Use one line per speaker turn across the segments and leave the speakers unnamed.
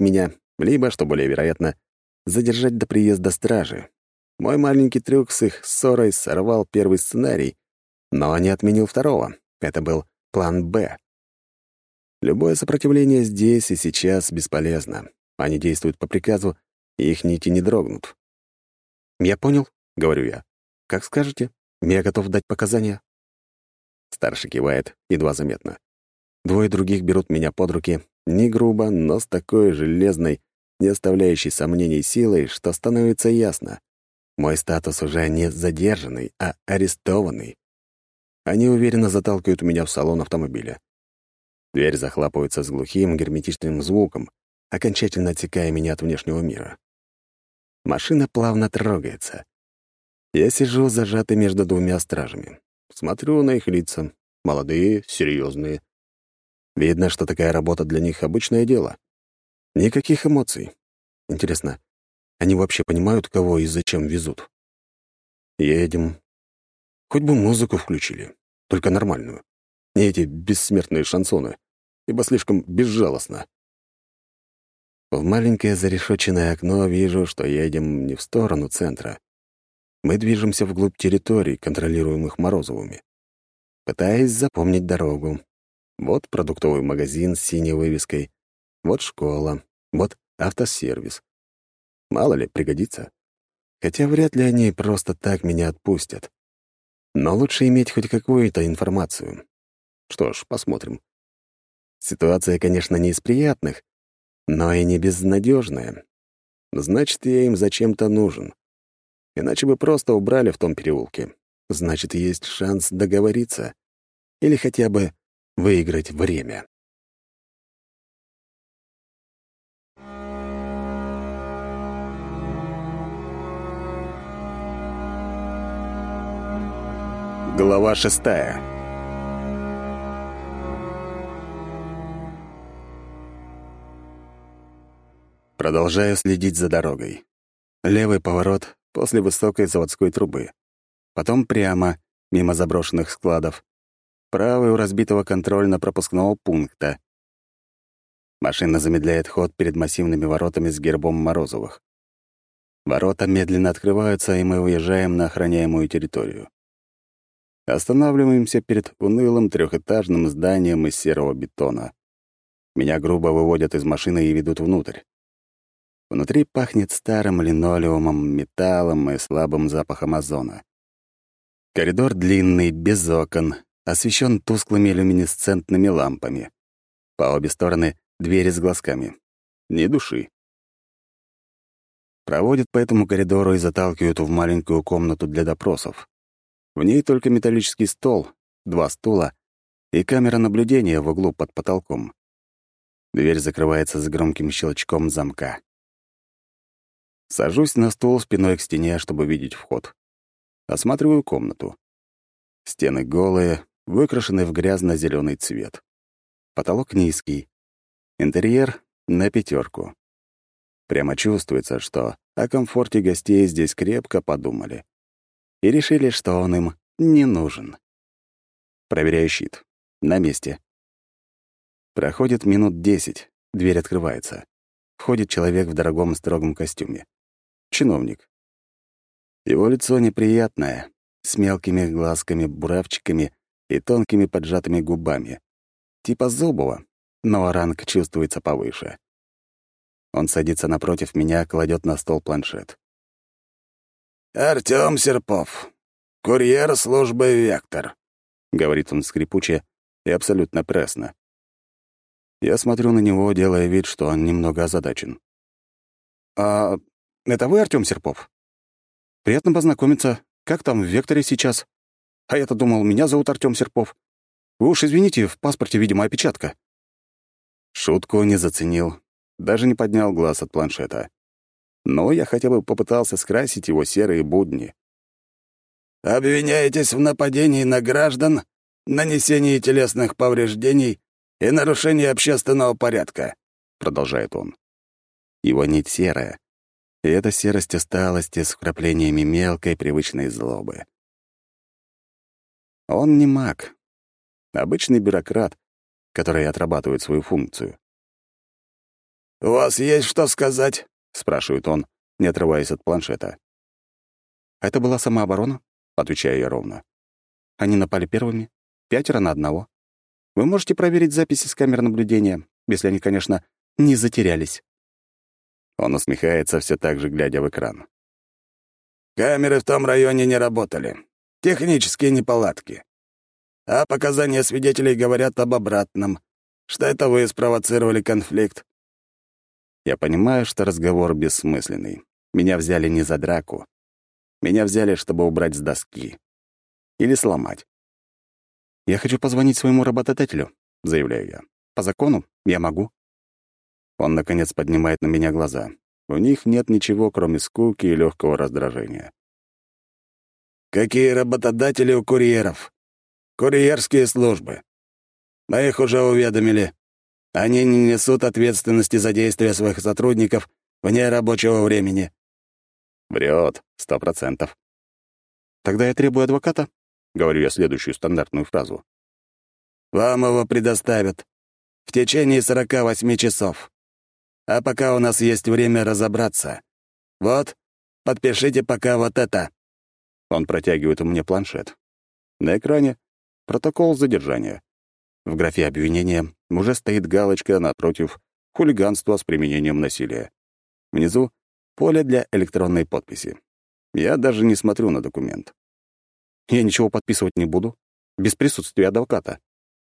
меня, либо, что более вероятно, задержать до приезда стражи. Мой маленький трюк с их ссорой сорвал первый сценарий, но не отменил второго. Это был план «Б». Любое сопротивление здесь и сейчас бесполезно. Они действуют по приказу, и их нити не дрогнут. «Я понял», — говорю я. «Как скажете, я готов дать показания». Старший кивает, едва заметно. Двое других берут меня под руки, не грубо, но с такой железной, не оставляющей сомнений силой, что становится ясно. Мой статус уже не задержанный, а арестованный. Они уверенно заталкивают меня в салон автомобиля. Дверь захлапывается с глухим герметичным звуком, окончательно отсекая меня от внешнего мира. Машина плавно трогается. Я сижу зажатый между двумя стражами. Смотрю на их лица. Молодые, серьезные. Видно, что такая работа для них — обычное дело. Никаких эмоций. Интересно, они вообще понимают, кого и зачем везут? Едем. Хоть бы музыку включили. Только нормальную. Не эти бессмертные шансоны, ибо слишком безжалостно. В маленькое зарешоченное окно вижу, что едем не в сторону центра. Мы движемся вглубь территорий, контролируемых Морозовыми. Пытаясь запомнить дорогу. Вот продуктовый магазин с синей вывеской, вот школа, вот автосервис. Мало ли, пригодится. Хотя вряд ли они просто так меня отпустят. Но лучше иметь хоть какую-то информацию. Что ж, посмотрим. Ситуация, конечно, не из приятных, но и не безнадежная. Значит, я им зачем-то нужен. Иначе бы просто убрали в том переулке. Значит, есть шанс договориться. Или хотя бы выиграть время. Глава 6. Продолжаю следить за дорогой. Левый поворот после высокой заводской трубы. Потом прямо, мимо заброшенных складов. Правый у разбитого контрольно-пропускного пункта. Машина замедляет ход перед массивными воротами с гербом Морозовых. Ворота медленно открываются, и мы уезжаем на охраняемую территорию. Останавливаемся перед унылым трехэтажным зданием из серого бетона. Меня грубо выводят из машины и ведут внутрь. Внутри пахнет старым линолеумом, металлом и слабым запахом озона. Коридор длинный, без окон, освещен тусклыми люминесцентными лампами. По обе стороны — двери с глазками. Ни души. Проводят по этому коридору и заталкивают в маленькую комнату для допросов. В ней только металлический стол, 2 стула и камера наблюдения в углу под потолком. Дверь закрывается с громким щелчком замка. Сажусь на стул спиной к стене, чтобы видеть вход. Осматриваю комнату. Стены голые, выкрашены в грязно-зелёный цвет. Потолок низкий. Интерьер на 5. Прямо чувствуется, что о комфорте гостей здесь крепко подумали. И решили, что он им не нужен. Проверяю щит. На месте. Проходит минут 10. Дверь открывается. Входит человек в дорогом строгом костюме. Чиновник. Его лицо неприятное, с мелкими глазками-буравчиками и тонкими поджатыми губами. Типа Зубова, но ранг чувствуется повыше. Он садится напротив меня, кладет на стол планшет.
«Артём Серпов, курьер службы «Вектор»,
— говорит он скрипуче и абсолютно пресно. Я смотрю на него, делая вид, что он немного озадачен. «А это вы, Артём Серпов? Приятно познакомиться. Как там в «Векторе» сейчас? А я-то думал, меня зовут Артём Серпов. Вы уж извините, в паспорте, видимо, опечатка». Шутку не заценил, даже не поднял глаз от планшета. Но я хотя бы попытался скрасить его серые будни.
«Обвиняетесь в нападении на граждан, нанесении телесных повреждений и нарушении общественного порядка», — продолжает он.
Его нить серая, и эта серость усталости с вкраплениями мелкой привычной злобы. Он не маг, обычный бюрократ, который отрабатывает свою функцию.
«У вас есть что сказать?»
— спрашивает он, не отрываясь от планшета. «Это была самооборона», — отвечаю я ровно. «Они напали первыми, 5 на 1. Вы можете проверить записи с камер наблюдения, если они, конечно, не затерялись». Он усмехается, все так же глядя в экран.
«Камеры в том районе не работали. Технические неполадки. А показания свидетелей говорят об обратном, что это вы спровоцировали конфликт».
Я понимаю, что разговор бессмысленный. Меня взяли не за драку. Меня взяли, чтобы убрать с доски. Или сломать. «Я хочу позвонить своему работодателю», — заявляю я. «По закону я могу». Он, наконец, поднимает на меня глаза. У них нет ничего, кроме скуки и легкого раздражения.
«Какие работодатели у курьеров? Курьерские службы. Мы их уже уведомили. Они не несут ответственности за действия своих сотрудников вне рабочего времени».
Врет, 100%. «Тогда я требую адвоката», — говорю я следующую стандартную фразу.
«Вам его предоставят в течение 48 часов. А пока у нас есть время разобраться. Вот, подпишите пока вот это».
Он протягивает мне планшет. На экране — протокол задержания. В графе обвинения уже стоит галочка напротив «Хулиганство с применением насилия». Внизу — поле для электронной подписи. Я даже не смотрю на документ. Я ничего подписывать не буду, без присутствия адвоката.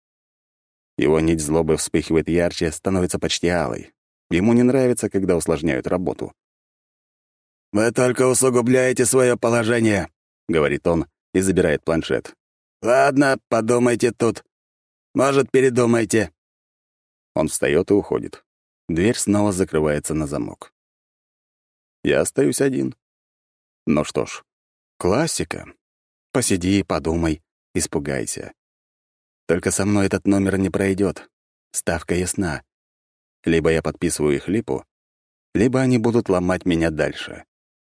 Его нить злобы вспыхивает ярче, становится почти алой. Ему не нравится, когда усложняют работу.
«Вы только усугубляете свое положение», — говорит он и забирает планшет. «Ладно, подумайте тут. Может, передумайте».
Он встает и уходит. Дверь снова закрывается на замок. Я остаюсь один. Ну что ж, классика. Посиди, подумай, испугайся. Только со мной этот номер не пройдет. Ставка ясна. Либо я подписываю их липу, либо они будут ломать меня дальше.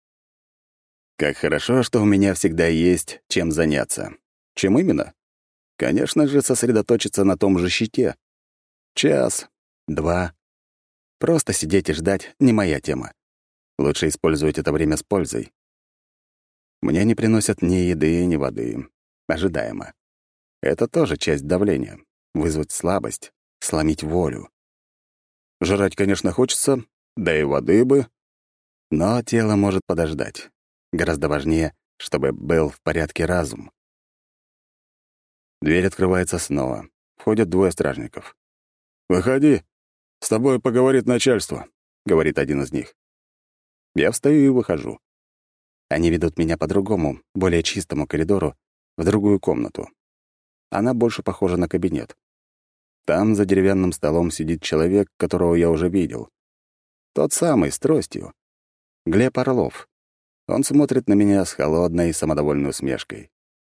Как хорошо, что у меня всегда есть чем заняться. Чем именно? Конечно же, сосредоточиться на том же щите. Час, 2. Просто сидеть и ждать — не моя тема. Лучше использовать это время с пользой. Мне не приносят ни еды, ни воды. Ожидаемо. Это тоже часть давления. Вызвать слабость, сломить волю. Жрать, конечно, хочется, да и воды бы. Но тело может подождать. Гораздо важнее, чтобы был в порядке разум. Дверь открывается снова. Входят 2 стражников.
«Выходи, с тобой поговорит начальство», — говорит один из них.
Я встаю и выхожу. Они ведут меня по другому, более чистому коридору, в другую комнату. Она больше похожа на кабинет. Там за деревянным столом сидит человек, которого я уже видел. Тот самый, с тростью. Глеб Орлов. Он смотрит на меня с холодной и самодовольной усмешкой.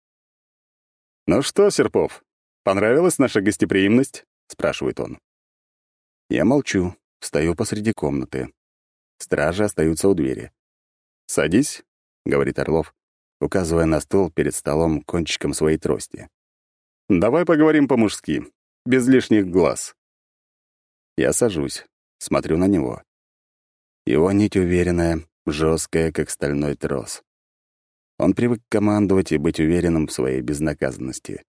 «Ну что, Серпов, понравилась наша гостеприимность?» — спрашивает он. Я молчу, встаю посреди комнаты. Стражи остаются у двери. «Садись», — говорит Орлов, указывая на стул перед столом кончиком своей трости. «Давай поговорим по-мужски, без лишних глаз». Я сажусь, смотрю на него. Его нить уверенная, жесткая, как стальной трос. Он привык командовать и быть уверенным в своей безнаказанности.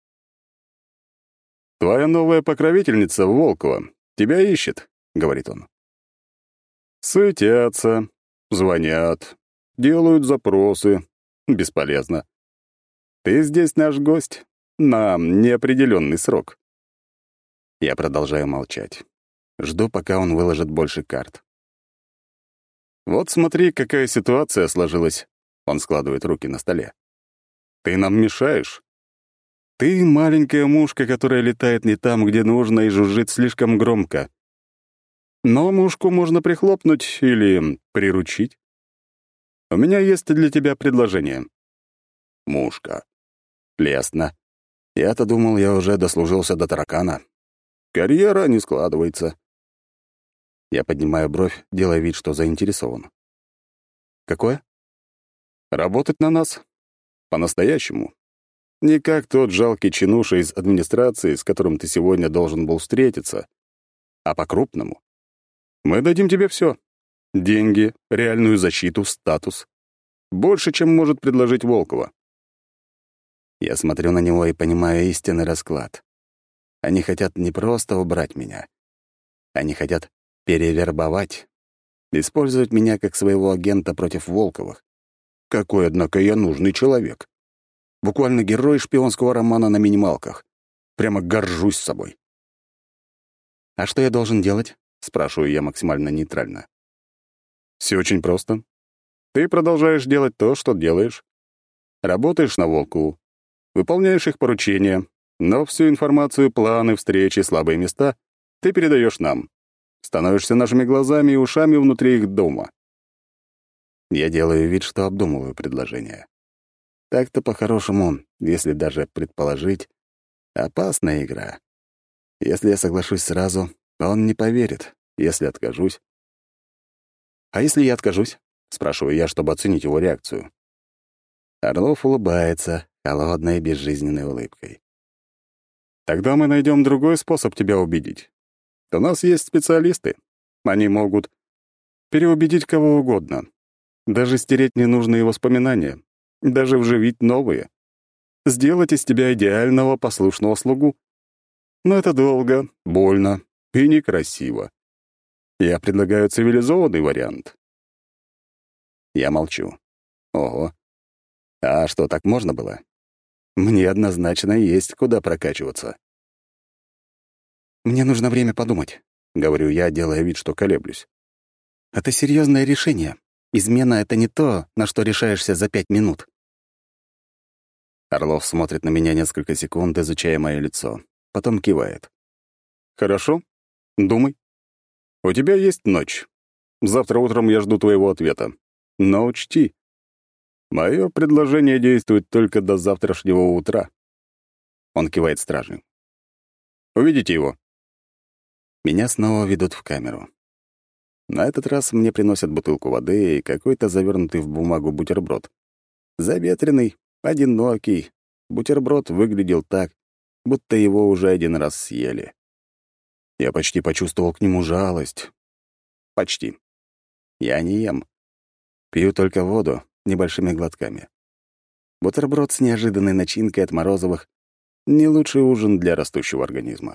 «Твоя новая покровительница, Волкова, тебя ищет», — говорит он. «Суетятся, звонят, делают запросы. Бесполезно. Ты здесь наш гость на неопределенный срок». Я продолжаю молчать. Жду, пока он выложит больше карт. «Вот смотри, какая ситуация сложилась». Он складывает руки на столе. «Ты нам мешаешь. Ты маленькая мушка, которая летает не там, где нужно, и жужжит слишком громко. Но мушку можно прихлопнуть или приручить. У меня есть для тебя предложение». Мушка. Лестно. Я-то думал, я уже дослужился до таракана. Карьера не складывается. Я поднимаю бровь, делая вид, что заинтересован. «Какое?» «Работать на нас. По-настоящему. Не как тот жалкий чинуша из администрации, с которым ты сегодня должен был встретиться, а по-крупному.
Мы дадим тебе все: деньги, реальную защиту, статус. Больше, чем может предложить Волкова.
Я смотрю на него и понимаю истинный расклад. Они хотят не просто убрать меня. Они хотят перевербовать, использовать меня как своего агента против Волковых. Какой, однако, я нужный человек. Буквально герой шпионского романа на минималках. Прямо горжусь собой. «А что я должен делать?» — спрашиваю я максимально нейтрально.
Все очень просто. Ты продолжаешь делать то, что делаешь. Работаешь на Волкову, выполняешь их поручения, но всю информацию, планы, встречи, слабые места ты передаешь нам. Становишься нашими глазами и ушами внутри их дома.
Я делаю вид, что обдумываю предложение. Так-то по-хорошему, если даже предположить, опасная игра. Если я соглашусь сразу, он не поверит. Если откажусь... «А если я откажусь?» — спрашиваю я, чтобы оценить его реакцию. Орлов улыбается, холодной и безжизненной улыбкой.
Тогда мы найдем другой способ тебя убедить. У нас есть специалисты. Они могут переубедить кого угодно. Даже стереть ненужные воспоминания. Даже вживить новые. Сделать из тебя идеального послушного слугу. Но это долго, больно и некрасиво. Я предлагаю цивилизованный вариант.
Я молчу. Ого. А что, так можно было? Мне однозначно есть куда прокачиваться. «Мне нужно время подумать», — говорю я, делая вид, что колеблюсь. «Это серьезное решение. Измена — это не то, на что решаешься за 5 минут». Орлов смотрит на меня несколько секунд, изучая мое лицо. Потом кивает.
Хорошо? Думай. У тебя есть ночь. Завтра утром я жду твоего ответа. Но учти, мое предложение действует только до завтрашнего утра.
Он кивает стражник.
Увидите его.
Меня снова ведут в камеру. На этот раз мне приносят бутылку воды и какой-то завернутый в бумагу бутерброд. Заветренный, одинокий. Бутерброд выглядел так, будто его уже один раз съели. Я почти почувствовал к нему жалость. Почти. Я не ем. Пью только воду небольшими глотками. Бутерброд с неожиданной начинкой от Морозовых — не лучший ужин для растущего организма.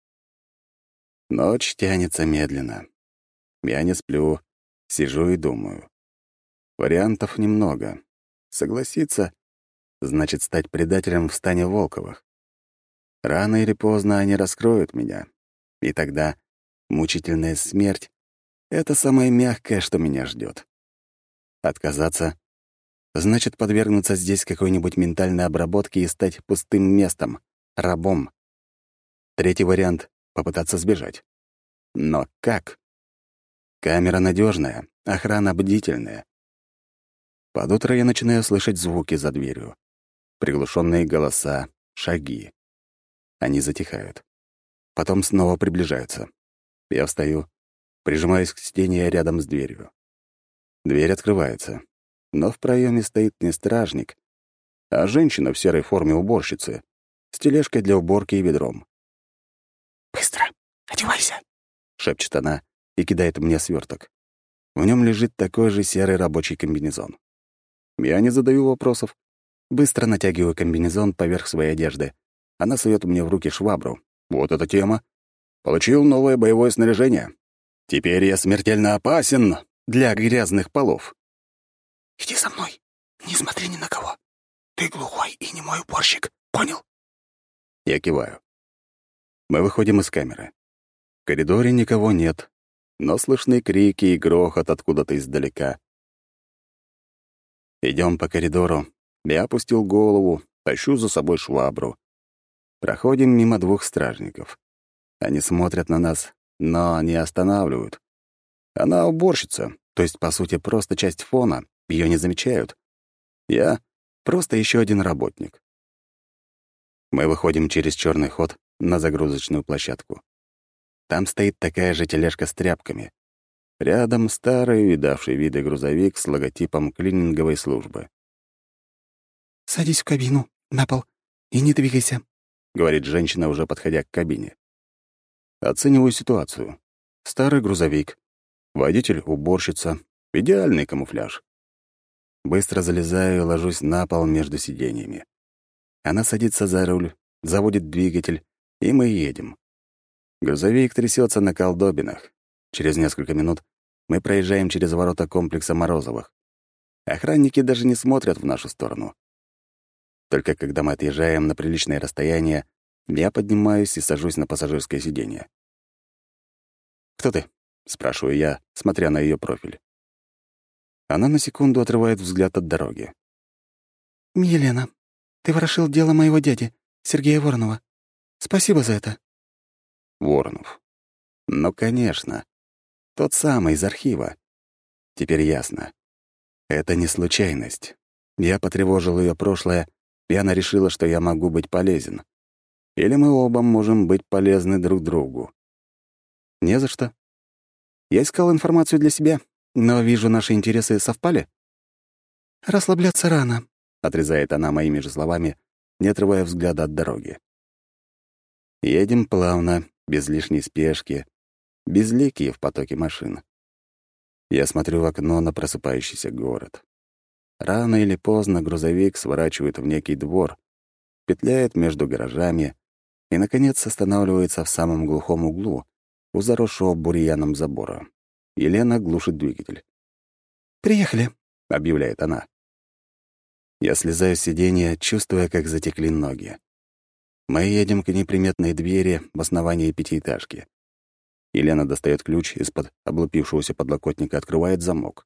Ночь тянется медленно. Я не сплю, сижу и думаю. Вариантов немного. Согласиться — значит стать предателем в стане Волковых. Рано или поздно они раскроют меня. И тогда мучительная смерть — это самое мягкое, что меня ждет. Отказаться — значит подвергнуться здесь какой-нибудь ментальной обработке и стать пустым местом, рабом. Третий вариант — попытаться сбежать. Но как? Камера надежная, охрана бдительная. Под утро я начинаю слышать звуки за дверью. Приглушенные голоса, шаги. Они затихают. Потом снова приближаются. Я встаю, прижимаюсь к стене рядом с дверью. Дверь открывается, но в проеме стоит не стражник, а женщина в серой форме уборщицы с тележкой для уборки и ведром.
«Быстро, одевайся!»
— шепчет она и кидает мне сверток. В нем лежит такой же серый рабочий комбинезон. Я не задаю вопросов. Быстро натягиваю комбинезон поверх своей одежды. Она сует мне в руки швабру. Вот эта тема. Получил новое боевое снаряжение. Теперь я смертельно опасен для грязных полов.
«Иди за мной, не смотри ни на кого. Ты глухой и не мой уборщик, понял?»
Я киваю. Мы выходим из камеры. В коридоре никого нет, но слышны крики и грохот откуда-то издалека. Идем по коридору. Я опустил голову, тащу за собой швабру. Проходим мимо 2 стражников. Они смотрят на нас, но не останавливают. Она уборщица, то есть, по сути, просто часть фона, ее не замечают. Я просто еще один работник. Мы выходим через черный ход на загрузочную площадку. Там стоит такая же тележка с тряпками. Рядом старый, видавший виды грузовик с логотипом клининговой службы.
«Садись в кабину, на пол, и не двигайся»,
— говорит женщина, уже подходя к кабине. Оцениваю ситуацию. Старый грузовик,
Водитель — уборщица. Идеальный камуфляж. Быстро залезаю и ложусь на пол между сиденьями. Она садится за руль, заводит двигатель, и мы едем. Грузовик трясется на колдобинах. Через несколько минут мы проезжаем через ворота комплекса Морозовых. Охранники даже не смотрят в нашу сторону. Только когда мы отъезжаем на приличное расстояние, я поднимаюсь и сажусь на пассажирское сиденье. «Кто ты?» — спрашиваю я, смотря на ее профиль. Она на секунду отрывает взгляд от дороги.
«Елена, ты ворошил дело моего дяди, Сергея Воронова. Спасибо за это».
Воронов. Ну, конечно. Тот самый из архива. Теперь ясно. Это не случайность. Я потревожил ее прошлое, и она решила, что я могу быть полезен. Или мы оба можем быть полезны друг другу. Не за что. Я искал информацию для себя, но вижу, наши интересы совпали.
«Расслабляться рано»,
— отрезает она моими же словами, не отрывая взгляда от дороги. Едем плавно, без лишней спешки, безликие в потоке машин. Я смотрю в окно на просыпающийся город. Рано или поздно грузовик сворачивает в некий двор, петляет между гаражами и, наконец, останавливается в самом глухом углу, у заросшего бурьяном забора. Елена глушит двигатель.
«Приехали»,
— объявляет она. Я слезаю с сиденья, чувствуя, как затекли ноги. Мы едем к неприметной двери в основании пятиэтажки. Елена достает ключ из-под облупившегося подлокотника, открывает замок.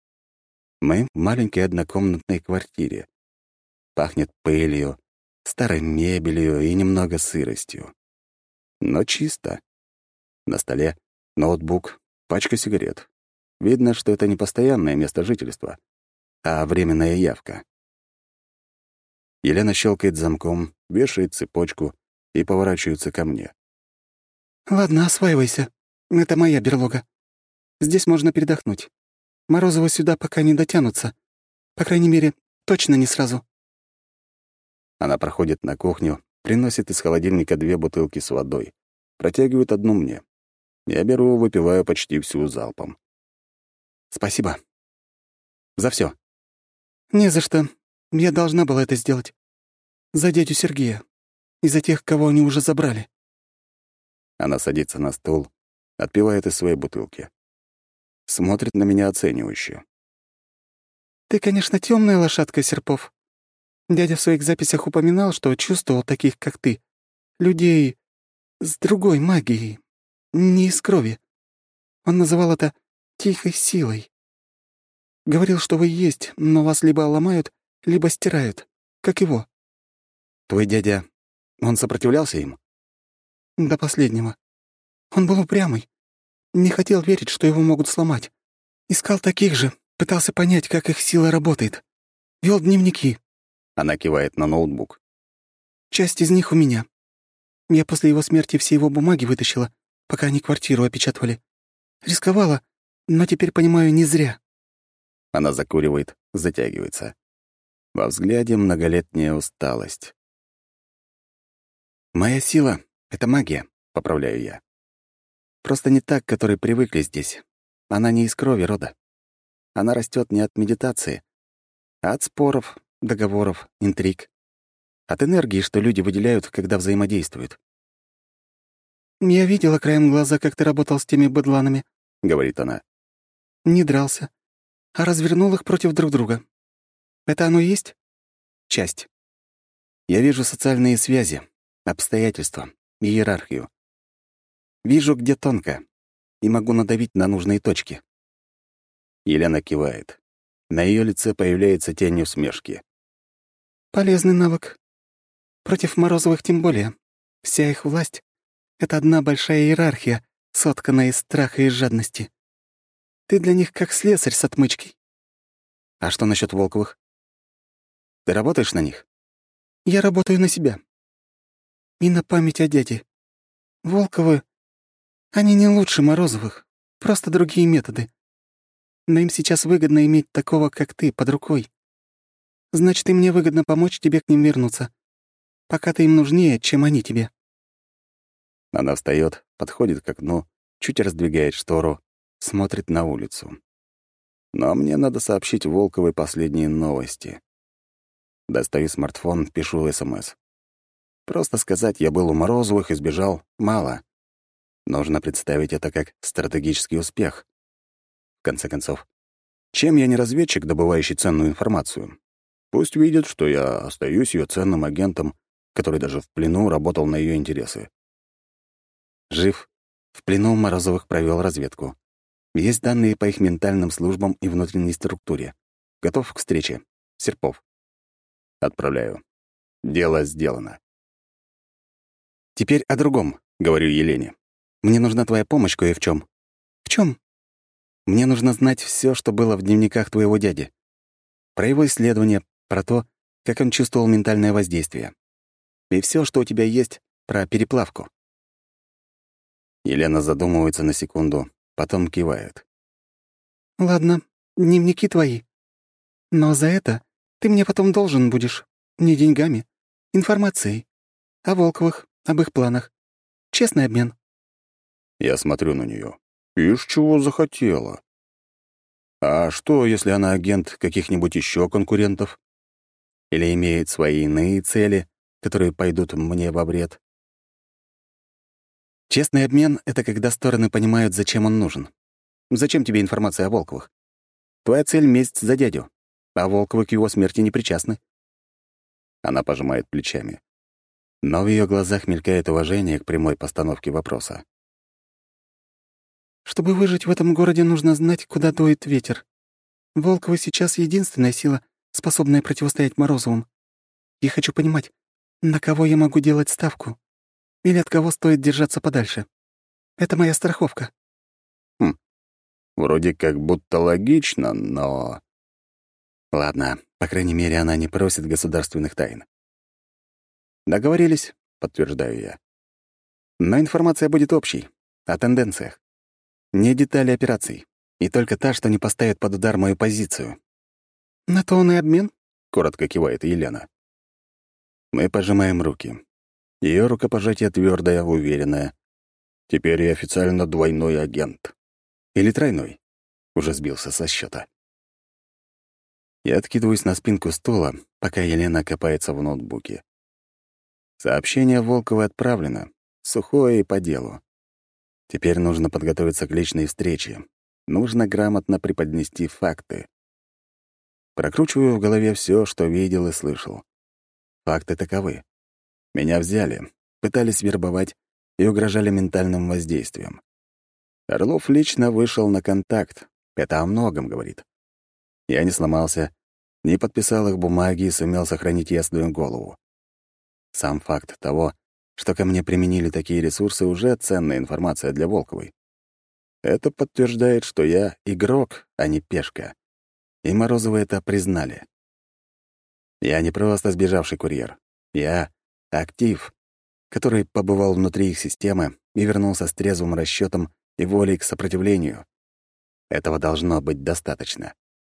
Мы в маленькой однокомнатной квартире. Пахнет пылью, старой мебелью и немного сыростью. Но чисто. На столе ноутбук, пачка сигарет. Видно, что это не постоянное место жительства, а временная явка. Елена щелкает замком, вешает цепочку и поворачивается ко мне.
«Ладно, осваивайся. Это моя берлога. Здесь можно передохнуть. Морозовы сюда пока не дотянутся. По крайней мере, точно не сразу».
Она проходит на кухню, приносит из холодильника 2 бутылки с водой, протягивает одну мне. Я беру, выпиваю почти всю залпом. «Спасибо. За все.
«Не за что. Я должна была это сделать. За дядю Сергея. И за тех, кого они уже забрали».
Она садится на стул, отпивает из своей бутылки. Смотрит на меня оценивающе.
«Ты, конечно, темная лошадка, Серпов. Дядя в своих записях упоминал, что чувствовал таких, как ты, людей с другой магией, не из крови. Он называл это тихой силой. Говорил, что вы есть, но вас либо ломают, либо стирают, как его».
Твой дядя, он сопротивлялся им?
До последнего. Он был упрямый. Не хотел верить, что его могут сломать. Искал таких же, пытался понять, как их сила работает. Вел дневники.
Она кивает на ноутбук.
Часть из них у меня. Я после его смерти все его бумаги вытащила, пока они квартиру опечатывали. Рисковала, но теперь понимаю, не зря.
Она закуривает, затягивается. Во взгляде многолетняя усталость. «Моя сила — это магия», — поправляю я. «Просто не так, к которой привыкли здесь. Она не из крови рода. Она растет не от медитации, а от споров, договоров, интриг. От энергии, что люди выделяют, когда взаимодействуют».
«Я видела краем глаза, как ты работал с теми быдланами», — говорит она. «Не дрался, а развернул их против друг друга. Это оно и есть?»
«Часть. Я вижу социальные связи, обстоятельства, иерархию. Вижу, где тонко, и могу надавить на нужные точки». Елена кивает. На ее лице появляется тень усмешки.
«Полезный навык. Против Морозовых тем более. Вся их власть — это одна большая иерархия, сотканная из страха и жадности. Ты для них как слесарь с отмычкой».
«А что насчет Волковых? Ты работаешь на них?»
«Я работаю на себя. И на память о дяде. Волковы, они не лучше Морозовых, просто другие методы. Но им сейчас выгодно иметь такого, как ты, под рукой. Значит, и мне выгодно помочь тебе к ним вернуться, пока ты им нужнее, чем они тебе».
Она встает, подходит к окну, чуть раздвигает штору,
смотрит на улицу. Но мне надо сообщить Волковой последние новости. Достаю смартфон, пишу СМС. Просто сказать «я был у Морозовых и сбежал» мало. Нужно представить это как стратегический успех. В конце концов, чем я не разведчик, добывающий ценную информацию? Пусть видят, что я остаюсь ее ценным агентом, который даже в плену работал на ее интересы. Жив. В плену Морозовых провел разведку. Есть данные по их ментальным службам и внутренней структуре. Готов к встрече. Серпов. Отправляю. Дело сделано. «Теперь о другом», — говорю Елене. «Мне нужна твоя помощь кое в чем. «В чем? «Мне нужно знать все, что было в дневниках твоего дяди. Про его исследования, про то, как он чувствовал ментальное воздействие. И все, что у тебя есть про переплавку». Елена задумывается на секунду, потом кивает.
«Ладно, дневники твои. Но за это ты мне потом должен будешь. Не деньгами, информацией. О Волковых, об их планах. Честный обмен».
Я смотрю на нее. Ишь, чего захотела. А что, если она агент каких-нибудь еще конкурентов? Или имеет свои иные цели, которые пойдут мне во вред? Честный обмен — это когда стороны понимают, зачем он нужен. Зачем тебе информация о Волковых? Твоя цель — месть за дядю, а Волковы к его смерти не причастны. Она пожимает плечами. Но в ее глазах мелькает уважение к прямой постановке вопроса.
«Чтобы выжить в этом городе, нужно знать, куда дует ветер. Волковы сейчас единственная сила, способная противостоять Морозовым. Я хочу понимать, на кого я могу делать ставку или от кого стоит держаться подальше. Это моя страховка».
Вроде как будто логично, но... Ладно, по крайней мере, она не просит государственных тайн. «Договорились», — подтверждаю я. «Но информация будет общей, о тенденциях. Не детали операций, и только та, что не поставит под удар мою позицию».
«На то он и обмен»,
— коротко кивает Елена. Мы пожимаем руки. Ее рукопожатие твердое, уверенное. Теперь я официально двойной агент. Или тройной. Уже сбился со счета. Я откидываюсь на спинку стула, пока Елена копается в ноутбуке. Сообщение Волковой отправлено. Сухое и по делу. Теперь нужно подготовиться к личной встрече. Нужно грамотно преподнести факты. Прокручиваю в голове все, что видел и слышал. Факты таковы. Меня взяли, пытались вербовать и угрожали ментальным воздействием. Орлов лично вышел на контакт. Это о многом говорит. Я не сломался, не подписал их бумаги и сумел сохранить ясную голову. Сам факт того, что ко мне применили такие ресурсы, уже ценная информация для Волковой. Это подтверждает, что я игрок, а не пешка. И Морозовы это признали. Я не просто сбежавший курьер. Я — актив, который побывал внутри их системы и вернулся с трезвым расчетом и волей к сопротивлению. Этого должно быть достаточно.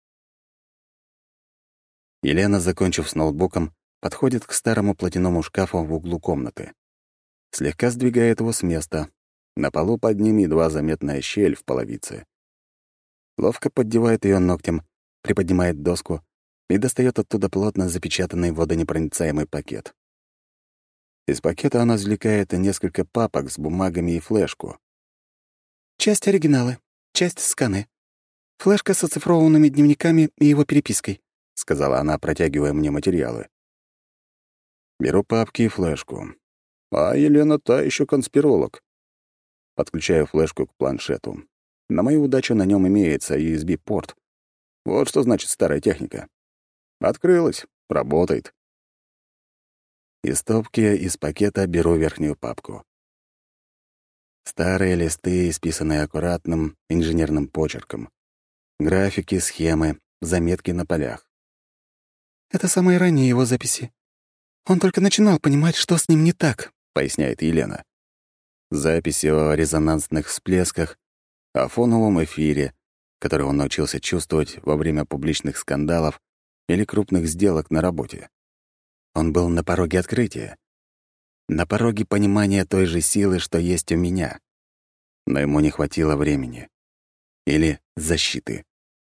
Елена, закончив с ноутбуком, подходит к старому платяному шкафу в углу комнаты. Слегка сдвигает его с места. На полу под ним едва заметная щель в половице. Ловко поддевает ее ногтем, приподнимает доску и достает оттуда плотно запечатанный водонепроницаемый пакет. Из пакета она извлекает несколько папок с бумагами и флешку.
«Часть оригиналы, часть сканы. Флешка с оцифрованными дневниками и его перепиской»,
— сказала она, протягивая мне материалы. Беру папки и флешку. А Елена та еще конспиролог. Подключаю флешку к планшету. На мою удачу на нем имеется USB-порт. Вот что значит старая техника. Открылась, работает. Из стопки из пакета беру верхнюю папку. Старые листы, исписанные аккуратным инженерным почерком. Графики, схемы, заметки на полях.
«Это самые ранние его записи. Он только начинал понимать, что с ним не так»,
— поясняет Елена. Записи о резонансных всплесках, о фоновом эфире, который он научился чувствовать во время публичных скандалов или крупных сделок на работе. Он был на пороге открытия, на пороге понимания той же силы, что есть у меня. Но ему не хватило времени. или защиты.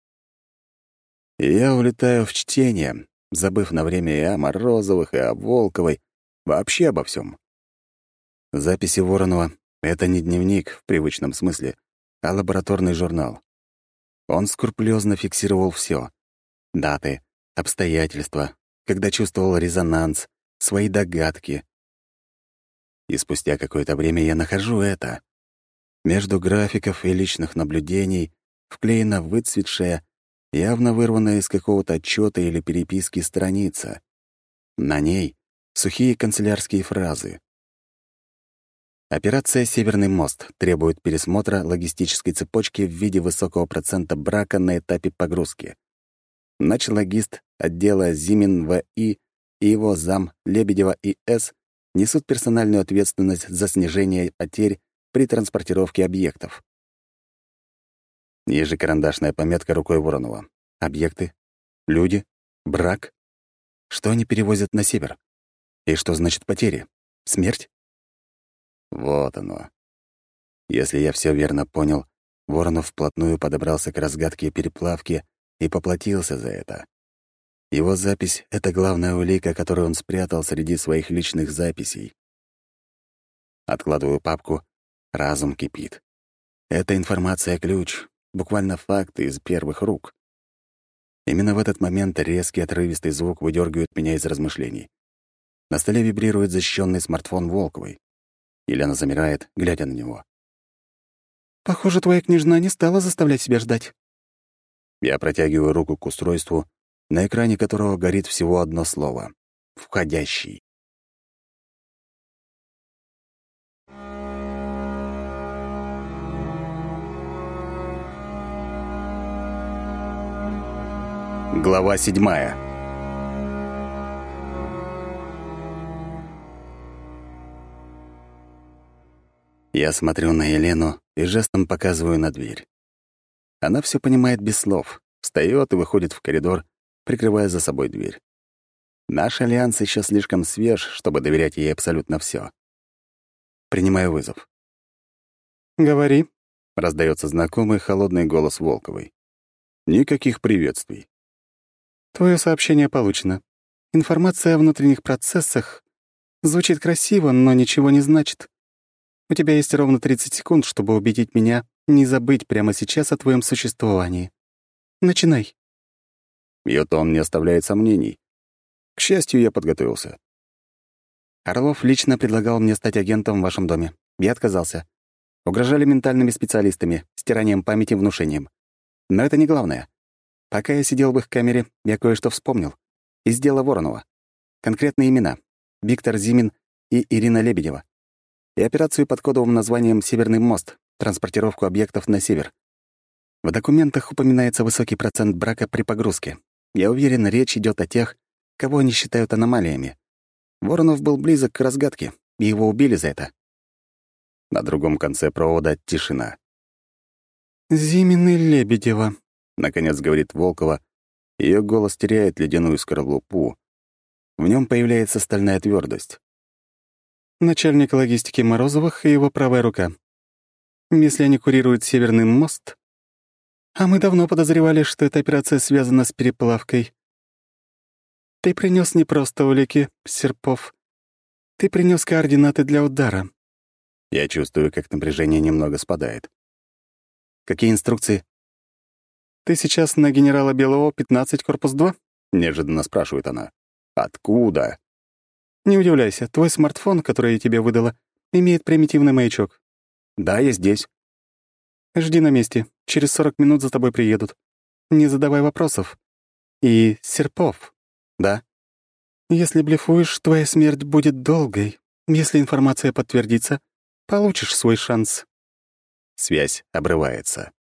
И я улетаю в чтение, забыв на время и о Морозовых, и о Волковой, вообще обо всем. Записи Воронова — это не дневник в привычном смысле, а лабораторный журнал. Он скрупулезно фиксировал все: даты, обстоятельства, когда чувствовал резонанс, свои догадки. И спустя какое-то время я нахожу это. Между графиков и личных наблюдений вклеена выцветшая, явно вырванная из какого-то отчета или переписки страница. На ней сухие канцелярские фразы. Операция «Северный мост» требует пересмотра логистической цепочки в виде высокого процента брака на этапе погрузки. Начлогист отдела Зимин В.И. и его зам Лебедева И.С. несут персональную ответственность за снижение потерь при транспортировке объектов. Ниже карандашная пометка рукой Воронова. Объекты? Люди? Брак? Что они перевозят на север? И что значит потери? Смерть? Вот оно. Если я все верно понял, Воронов вплотную подобрался к разгадке переплавки и поплатился за это. Его запись — это главная улика, которую он спрятал среди своих личных записей. Откладываю папку, разум кипит. Эта информация — ключ, буквально факты из первых рук. Именно в этот момент резкий отрывистый звук выдергивает меня из размышлений. На столе вибрирует защищенный смартфон Волковой. Елена замирает, глядя на него.
«Похоже, твоя княжна не стала заставлять себя ждать».
Я протягиваю руку к устройству, на экране которого горит всего одно слово — «Входящий». Глава 7. Я смотрю на Елену и жестом показываю на дверь. Она все понимает без слов, встает и выходит в коридор, прикрывая за собой дверь. Наш альянс еще слишком свеж, чтобы доверять ей абсолютно все. Принимаю вызов.
«Говори»,
— раздается знакомый холодный голос Волковой. Никаких приветствий.
«Твое сообщение получено. Информация о внутренних процессах звучит красиво, но ничего не значит. У тебя есть ровно 30 секунд, чтобы убедить меня не забыть прямо сейчас о твоем существовании. Начинай».
Её тон не оставляет сомнений. К счастью, я подготовился.
Орлов лично предлагал мне стать агентом в вашем доме. Я отказался. Угрожали ментальными специалистами, стиранием памяти, внушением. Но это не главное. Пока я сидел в их камере, я кое-что вспомнил. Из дела Воронова. Конкретные имена. Виктор Зимин и Ирина Лебедева. И операцию под кодовым названием «Северный мост», транспортировку объектов на север. В документах упоминается высокий процент брака при погрузке. Я уверен, речь идет о тех, кого они считают аномалиями. Воронов был близок к разгадке, и его убили за это.
На другом конце провода тишина.
«Зимин и Лебедева»,
— наконец говорит Волкова. Ее голос теряет ледяную скорлупу. В нем появляется стальная твердость.
«Начальник логистики Морозовых и его правая рука. Если они курируют Северный мост... А мы давно подозревали, что эта операция связана с переплавкой. Ты принес не просто улики, Серпов. Ты принес координаты для удара».
Я чувствую, как напряжение немного спадает.
«Какие инструкции?» «Ты сейчас на генерала Белого, 15, корпус 2?»
— неожиданно спрашивает она. «Откуда?»
«Не удивляйся, твой смартфон, который я тебе выдала, имеет примитивный маячок».
«Да, я здесь».
«Жди на месте. Через 40 минут за тобой приедут. Не задавай вопросов. И, Серпов».
«Да».
«Если блефуешь, твоя смерть будет долгой. Если информация подтвердится, получишь свой шанс».
Связь обрывается.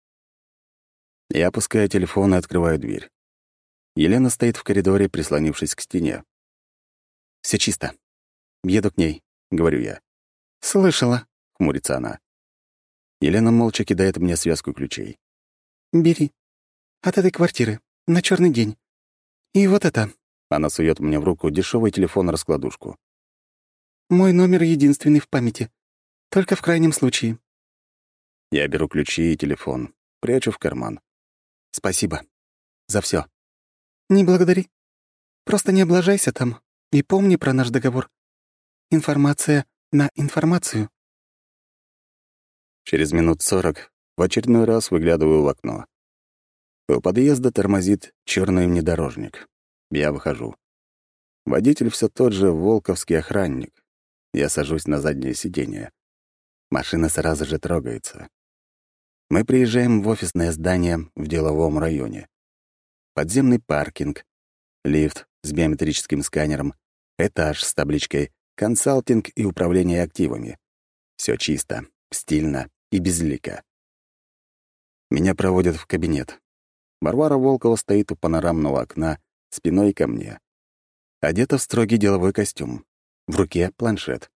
Я опускаю телефон и открываю дверь. Елена стоит в коридоре, прислонившись к стене. «Всё чисто. Еду к ней», — говорю я.
«Слышала»,
— хмурится она. Елена молча кидает мне связку ключей.
«Бери. От этой квартиры. На черный день. И вот это».
Она сует мне в руку дешевый телефон-раскладушку.
«Мой номер единственный в памяти. Только в крайнем случае».
Я беру ключи и телефон. прячу в карман. Спасибо за все.
Не благодари. Просто не облажайся там и помни про наш договор. Информация на информацию.
Через минут 40 в очередной раз выглядываю в окно. У подъезда тормозит черный внедорожник. Я выхожу. Водитель все тот же волковский охранник. Я сажусь на заднее сиденье. Машина сразу же трогается. Мы приезжаем в офисное здание в деловом районе. Подземный паркинг, лифт с биометрическим сканером, этаж с табличкой «Консалтинг и управление активами». Все чисто, стильно и безлико. Меня проводят в кабинет. Варвара Волкова стоит у панорамного окна, спиной ко мне. Одета в строгий деловой костюм. В руке планшет.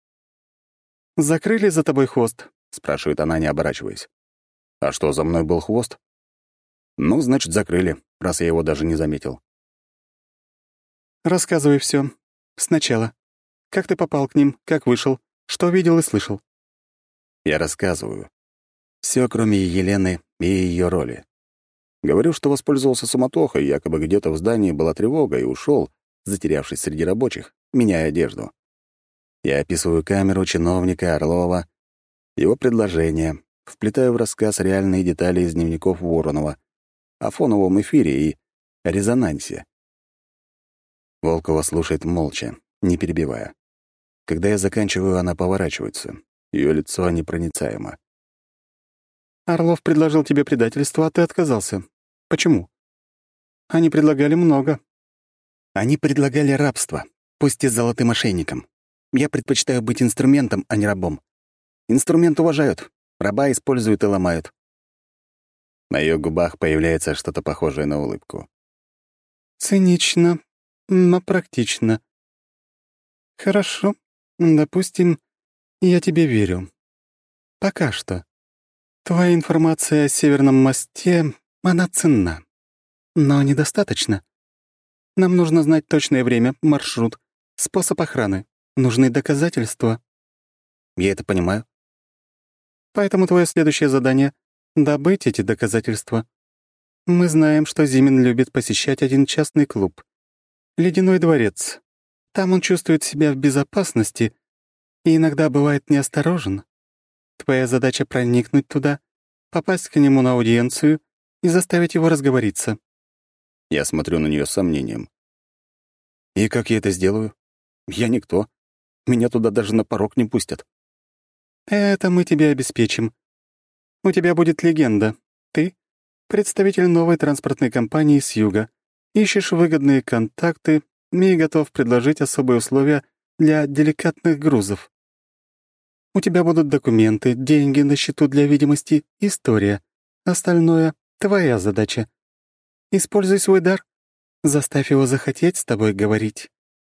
«Закрыли за тобой хвост?»
— спрашивает она, не оборачиваясь. «А что, за мной был хвост?» «Ну, значит, закрыли, раз я его даже не заметил».
«Рассказывай все. Сначала. Как ты попал к ним, как вышел, что видел и слышал?»
Я рассказываю. Все, кроме Елены и ее роли. Говорю, что воспользовался суматохой, якобы где-то в здании была тревога, и ушел, затерявшись среди рабочих, меняя одежду. Я описываю камеру чиновника Орлова, его предложение, вплетаю в рассказ реальные детали из дневников Воронова, о фоновом эфире и резонансе. Волкова слушает молча, не перебивая. Когда я заканчиваю, она поворачивается. Ее лицо непроницаемо.
«Орлов предложил тебе предательство, а ты отказался. Почему?» «Они предлагали много».
«Они предлагали рабство, пусть и с золотым ошейником. Я предпочитаю быть инструментом, а не рабом. Инструмент уважают, раба используют и ломают». На ее губах появляется что-то похожее на улыбку.
«Цинично, но практично. Хорошо, допустим, я тебе верю. Пока что. Твоя информация о Северном мосте, она ценна. Но недостаточно. Нам нужно знать точное время, маршрут, способ охраны. Нужны доказательства».
Я это понимаю.
Поэтому твое следующее задание — добыть эти доказательства. Мы знаем, что Зимин любит посещать один частный клуб — «Ледяной дворец». Там он чувствует себя в безопасности и иногда бывает неосторожен. Твоя задача — проникнуть туда, попасть к нему на аудиенцию и заставить его разговориться.
Я смотрю на нее с сомнением. И как я это сделаю? Я никто. Меня туда даже на порог не пустят.
Это мы тебе обеспечим. У тебя будет легенда. Ты — представитель новой транспортной компании с юга. Ищешь выгодные контакты и готов предложить особые условия для деликатных грузов. У тебя будут документы, деньги на счету для видимости, история. Остальное — твоя задача. Используй свой дар. Заставь его захотеть с тобой говорить.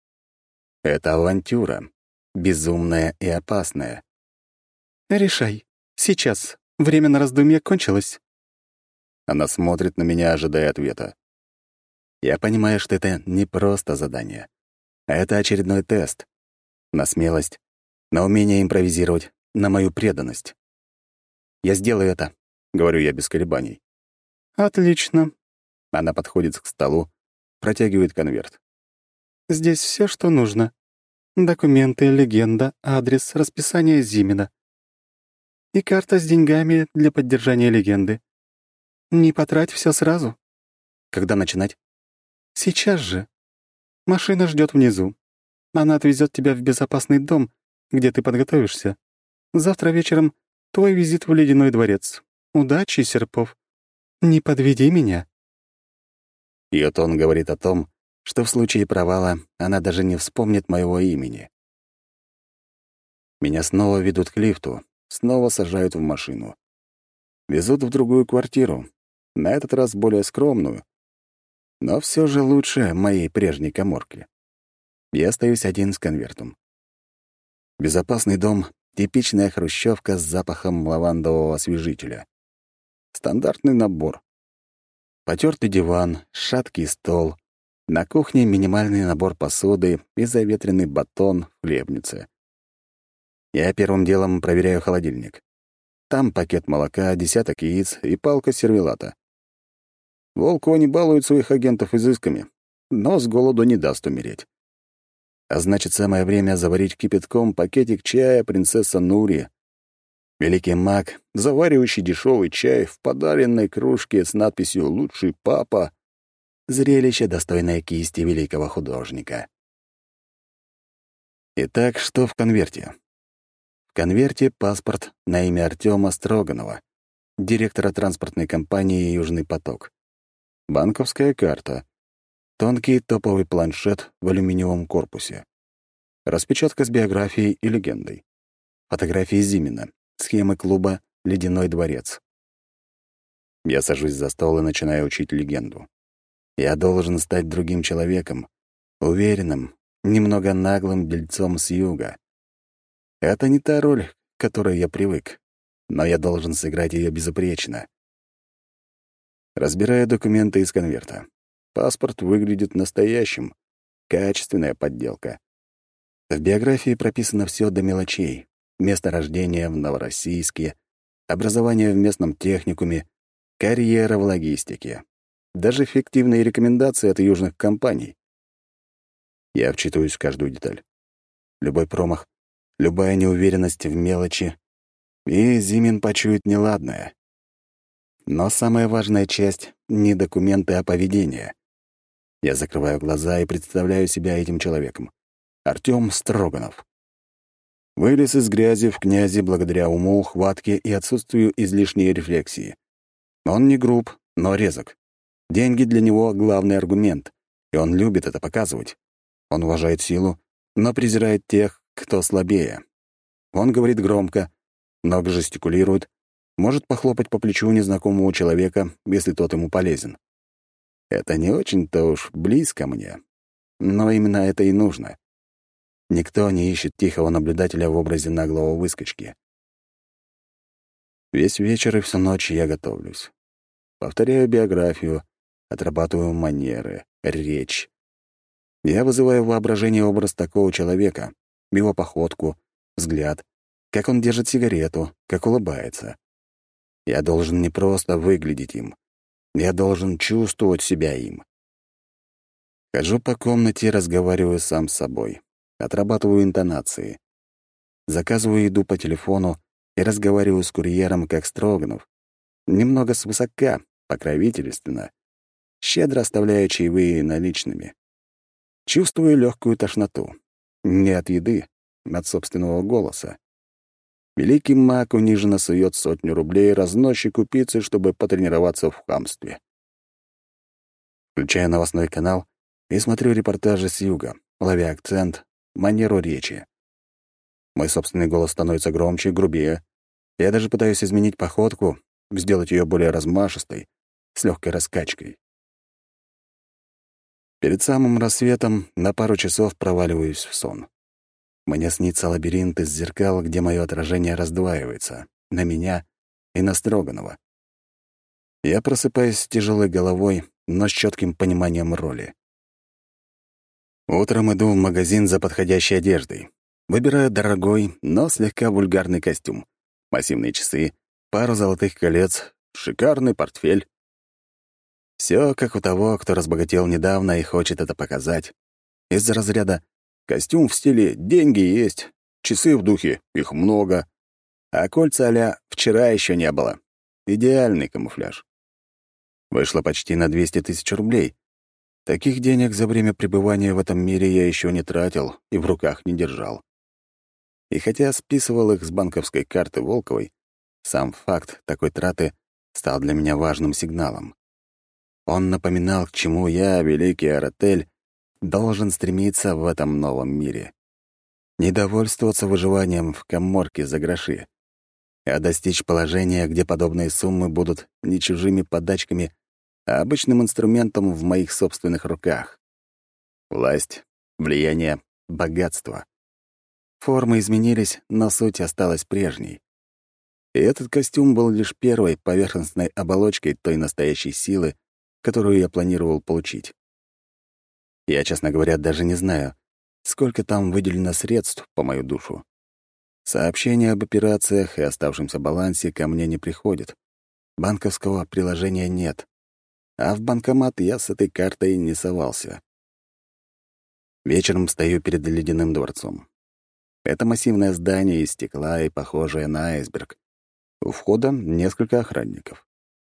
Это авантюра. Безумная и опасная.
Решай. Сейчас. Время на раздумье кончилось.
Она смотрит на меня, ожидая ответа. Я понимаю, что это не просто задание, а это очередной тест. На смелость, на умение импровизировать, на мою преданность. «Я сделаю это», — говорю я без колебаний.
Отлично.
Она подходит к столу, протягивает конверт.
Здесь все, что нужно. Документы, легенда, адрес, расписание Зимина. И карта с деньгами для поддержания легенды. Не потрать все сразу.
Когда начинать?
Сейчас же. Машина ждет внизу. Она отвезет тебя в безопасный дом, где ты подготовишься. Завтра вечером твой визит в Ледяной дворец. Удачи, Серпов. Не подведи меня.
Ее тон говорит о том, что в случае провала она даже не вспомнит моего имени. Меня снова ведут к лифту, снова сажают в машину. Везут в другую квартиру, на этот раз более скромную, но все же лучше моей прежней каморки. Я остаюсь один с конвертом. Безопасный дом — типичная хрущевка с запахом лавандового освежителя. Стандартный набор. Потертый диван, шаткий стол, на кухне минимальный набор посуды и заветренный батон в хлебнице. Я первым делом проверяю холодильник. Там пакет молока, десяток яиц и палка сервелата. Волкова не балует своих агентов изысками, но с голоду не даст умереть. А значит, самое время заварить кипятком пакетик чая принцесса Нури. Великий маг, заваривающий дешевый чай в подаренной кружке с надписью «Лучший папа». Зрелище, достойное кисти великого художника. Итак, что в конверте? В конверте паспорт на имя Артема Строганова, директора транспортной компании «Южный поток». Банковская карта. Тонкий топовый планшет в алюминиевом корпусе. Распечатка с биографией и легендой. Фотографии Зимина. Схемы клуба «Ледяной дворец». Я сажусь за стол и начинаю учить легенду. Я должен стать другим человеком, уверенным, немного наглым дельцом с юга. Это не та роль, к которой я привык, но я должен сыграть ее безупречно. Разбираю документы из конверта. Паспорт выглядит настоящим, качественная подделка. В биографии прописано все до мелочей. Место рождения в Новороссийске, образование в местном техникуме, карьера в логистике. Даже фиктивные рекомендации от южных компаний. Я вчитываюсь в каждую деталь. Любой промах, любая неуверенность в мелочи, и Зимин почует неладное. Но самая важная часть — не документы, а поведение. Я закрываю глаза и представляю себя этим человеком. Артём Строганов. Вылез из грязи в князи благодаря уму, хватке и отсутствию излишней рефлексии. Он не груб, но резок. Деньги для него — главный аргумент, и он любит это показывать. Он уважает силу, но презирает тех, кто слабее. Он говорит громко, много жестикулирует, может похлопать по плечу незнакомого человека, если тот ему полезен. Это не очень-то уж близко мне, но именно это и нужно. Никто не ищет тихого наблюдателя в образе наглого выскочки. Весь вечер и всю ночь я готовлюсь. Повторяю биографию, отрабатываю манеры, речь. Я вызываю в воображении образ такого человека, его походку, взгляд, как он держит сигарету, как улыбается. Я должен не просто выглядеть им, я должен чувствовать себя им. Хожу по комнате, разговариваю сам с собой. Отрабатываю интонации. Заказываю еду по телефону и разговариваю с курьером, как Строганов. Немного свысока, покровительственно. Щедро оставляю чаевые наличными. Чувствую легкую тошноту. Не от еды, от собственного голоса. Великий маг униженно сует 100 рублей разносчику пиццы, чтобы потренироваться в хамстве. Включаю новостной канал и смотрю репортажи с юга, ловя акцент, манеру речи. Мой собственный голос становится громче, грубее. Я даже пытаюсь изменить походку, сделать ее более размашистой, с легкой раскачкой. Перед самым рассветом на пару часов проваливаюсь в сон. Мне снится лабиринт из зеркал, где мое отражение раздваивается на меня и на Строганова. Я просыпаюсь с тяжелой головой, но с четким пониманием роли. Утром иду в магазин за подходящей одеждой. Выбираю дорогой, но слегка вульгарный костюм, массивные часы, пару золотых колец, шикарный портфель. Все как у того, кто разбогател недавно и хочет это показать. Из-за разряда костюм в стиле «деньги есть», часы в духе «их много», а кольца а-ля «вчера еще не было». Идеальный камуфляж. Вышло почти на 200 000 рублей. Таких денег за время пребывания в этом мире я еще не тратил и в руках не держал. И хотя списывал их с банковской карты Волковой, сам факт такой траты стал для меня важным сигналом. Он напоминал, к чему я, великий Аратель, должен стремиться в этом новом мире. Не довольствоваться выживанием в каморке за гроши, а достичь положения, где подобные суммы будут не чужими подачками, а обычным инструментом в моих собственных руках. Власть, влияние, богатство. Формы изменились, но суть осталась прежней. И этот костюм был лишь первой поверхностной оболочкой той настоящей силы, которую я планировал получить. Я, честно говоря, даже не знаю, сколько там выделено средств по мою душу. Сообщения об операциях и оставшемся балансе ко мне не приходят. Банковского приложения нет. А в банкомат я с этой картой не совался. Вечером стою перед ледяным дворцом. Это массивное здание из стекла и похожее на айсберг. У входа несколько охранников.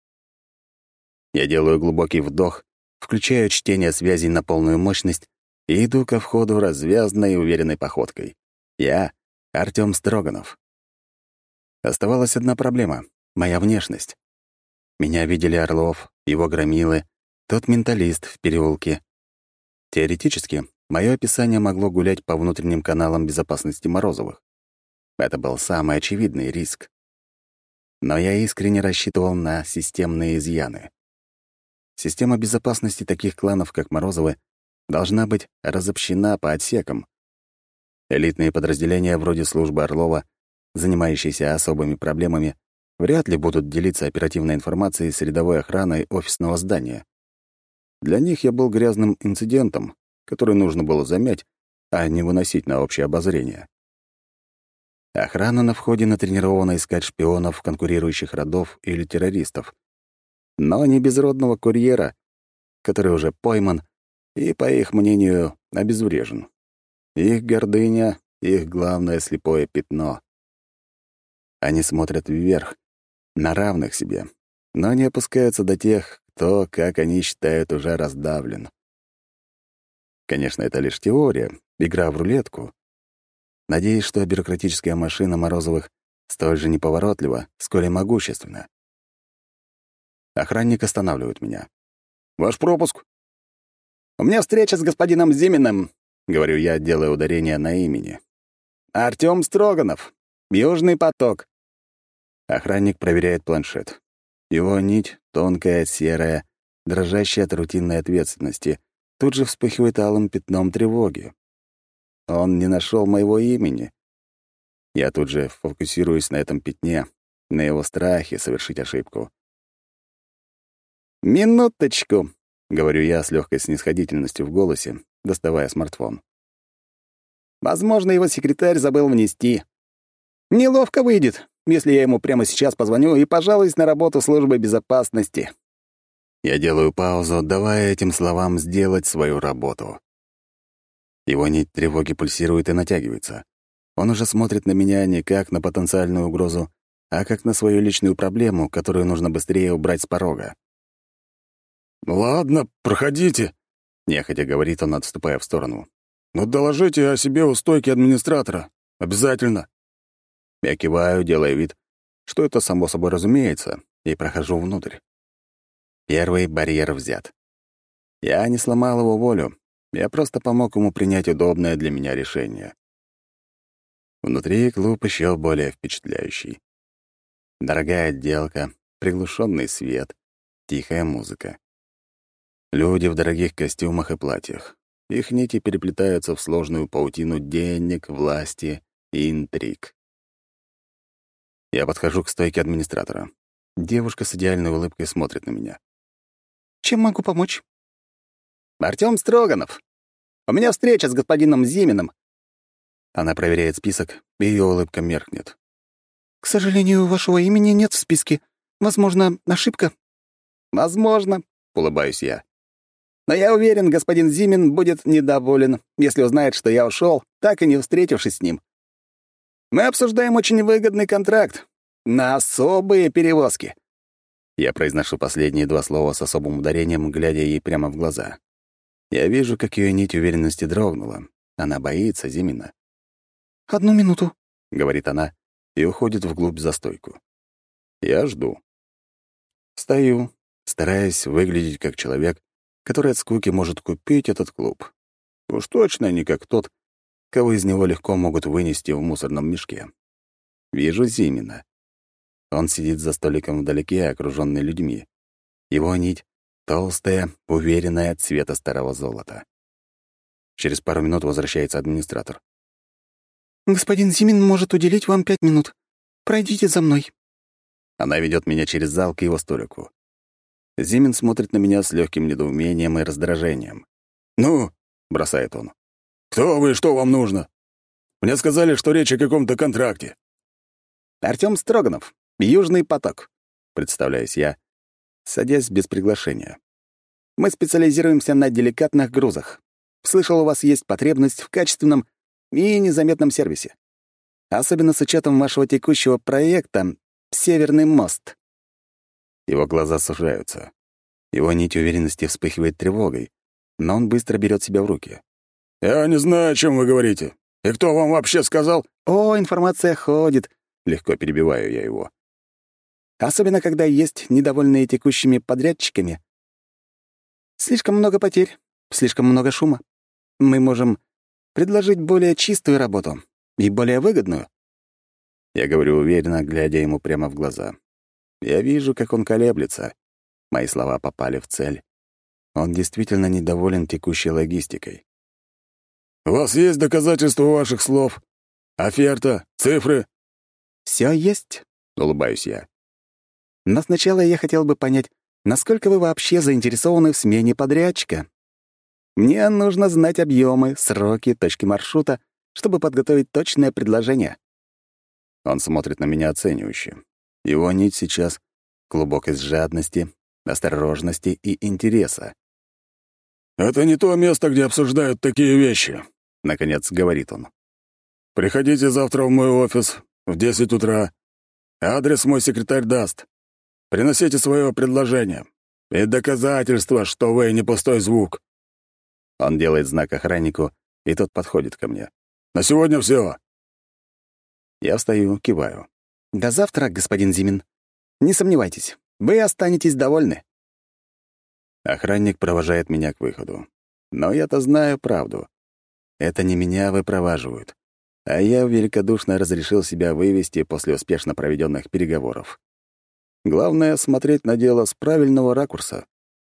Я делаю глубокий вдох, включаю чтение связей на полную мощность и иду ко входу развязной и уверенной походкой. Я — Артём Строганов. Оставалась одна проблема — моя внешность. Меня видели Орлов, его громилы, тот менталист в переулке. Теоретически, мое описание могло гулять по внутренним каналам безопасности Морозовых. Это был самый очевидный риск. Но я искренне рассчитывал на системные изъяны. Система безопасности таких кланов, как Морозовы, должна быть разобщена по отсекам. Элитные подразделения вроде службы Орлова, занимающиеся особыми проблемами, вряд ли будут делиться оперативной информацией с рядовой охраной офисного здания. Для них я был грязным инцидентом, который нужно было замять, а не выносить на общее обозрение. Охрана на входе натренирована искать шпионов конкурирующих родов или террористов, но не безродного курьера, который уже пойман и, по их мнению, обезврежен. Их гордыня — их главное слепое пятно. Они смотрят вверх, на равных себе, но не опускаются до тех, кто, как они считают, уже раздавлен. Конечно, это лишь теория, игра в рулетку. Надеюсь, что бюрократическая машина Морозовых столь же неповоротлива, сколь и могущественна. Охранник останавливает меня. «Ваш пропуск?» «У меня встреча с господином Зиминым», — говорю я, делая ударение на имени. «Артём Строганов. Южный поток». Охранник проверяет планшет. Его нить, тонкая, серая, дрожащая от рутинной ответственности, тут же вспыхивает алым пятном тревоги. Он не нашел моего имени. Я тут же фокусируюсь на этом пятне, на его страхе совершить ошибку. «Минуточку», — говорю я с легкой снисходительностью в голосе, доставая смартфон. «Возможно, его секретарь забыл внести. Неловко выйдет, если я ему прямо сейчас позвоню и пожалуюсь на работу службы безопасности». Я делаю паузу, давая этим словам сделать свою работу. Его нить тревоги пульсирует и натягивается. Он уже смотрит на меня не как на потенциальную угрозу, а как на свою личную проблему, которую нужно быстрее убрать с порога.
«Ладно, проходите», — нехотя говорит он, отступая в сторону. «Но доложите о себе у стойки администратора. Обязательно».
Я киваю, делая вид, что это само собой разумеется, и прохожу внутрь. Первый барьер взят. Я не сломал его волю, я просто помог ему принять удобное для меня решение. Внутри клуб еще более впечатляющий. Дорогая отделка, приглушенный свет, тихая музыка. Люди в дорогих костюмах и платьях. Их нити переплетаются в сложную паутину денег, власти и интриг. Я подхожу к стойке администратора. Девушка с идеальной улыбкой смотрит на меня.
«Чем могу помочь?»
«Артём Строганов. У меня встреча с господином Зиминым». Она проверяет список, и её улыбка меркнет.
«К сожалению, вашего имени нет в списке. Возможно, ошибка?»
«Возможно», — улыбаюсь я. «Но я уверен, господин Зимин будет недоволен, если узнает, что я ушёл, так и не встретившись с ним. Мы обсуждаем очень выгодный контракт на особые перевозки». Я произношу последние два слова с особым ударением, глядя ей прямо в глаза. Я вижу, как её нить уверенности дрогнула. Она боится Зимина.
«Одну минуту»,
— говорит она и уходит вглубь за стойку. Я жду. Стою, стараясь выглядеть как человек, который от скуки может купить этот клуб. Уж точно не как тот, кого из него легко могут вынести в мусорном мешке. Вижу Зимина. Он сидит за столиком вдалеке, окружённый людьми. Его нить толстая, уверенная, цвета старого золота. Через пару минут возвращается администратор.
«Господин Зимин может уделить вам 5 минут. Пройдите за мной».
Она ведет меня через зал к его столику. Зимин смотрит на меня с легким недоумением и раздражением.
«Ну?»
— бросает он.
«Кто вы и что вам нужно?» Мне сказали, что речь о каком-то контракте».
«Артём Строганов, Южный поток», — представляюсь я, садясь без приглашения. «Мы специализируемся на деликатных грузах. Слышал, у вас есть потребность в качественном и незаметном сервисе. Особенно с учетом вашего текущего проекта «Северный мост». Его глаза сужаются. Его нить уверенности вспыхивает тревогой, но он быстро берет себя в руки.
«Я не знаю, о чем вы говорите. И кто вам вообще сказал?»
«О, информация ходит», — легко перебиваю я его. «Особенно, когда есть недовольные текущими подрядчиками. Слишком много потерь, слишком много шума. Мы можем предложить более чистую работу и более выгодную». Я говорю уверенно, глядя ему прямо в глаза. Я вижу, как он колеблется. Мои слова попали в цель. Он действительно недоволен текущей логистикой.
«У вас есть доказательства ваших слов? Оферта? Цифры?»
«Всё есть», — улыбаюсь я. «Но сначала я хотел бы понять, насколько вы вообще заинтересованы в смене подрядчика. Мне нужно знать объемы, сроки, точки маршрута, чтобы подготовить точное предложение». Он смотрит на меня оценивающе. Его нить сейчас — клубок из жадности, осторожности и интереса.
«Это не то место, где обсуждают такие вещи», — наконец говорит он. «Приходите завтра в мой офис в 10 утра. Адрес мой секретарь даст. Приносите свое предложение и доказательства, что вы не пустой звук».
Он делает знак охраннику, и тот подходит ко мне.
«На сегодня все.
Я встаю, киваю. «До завтра, господин Зимин. Не сомневайтесь, вы останетесь довольны». Охранник провожает меня к выходу. Но я-то знаю правду. Это не меня выпроваживают, а я великодушно разрешил себя вывести после успешно проведенных переговоров. Главное — смотреть на дело с правильного ракурса.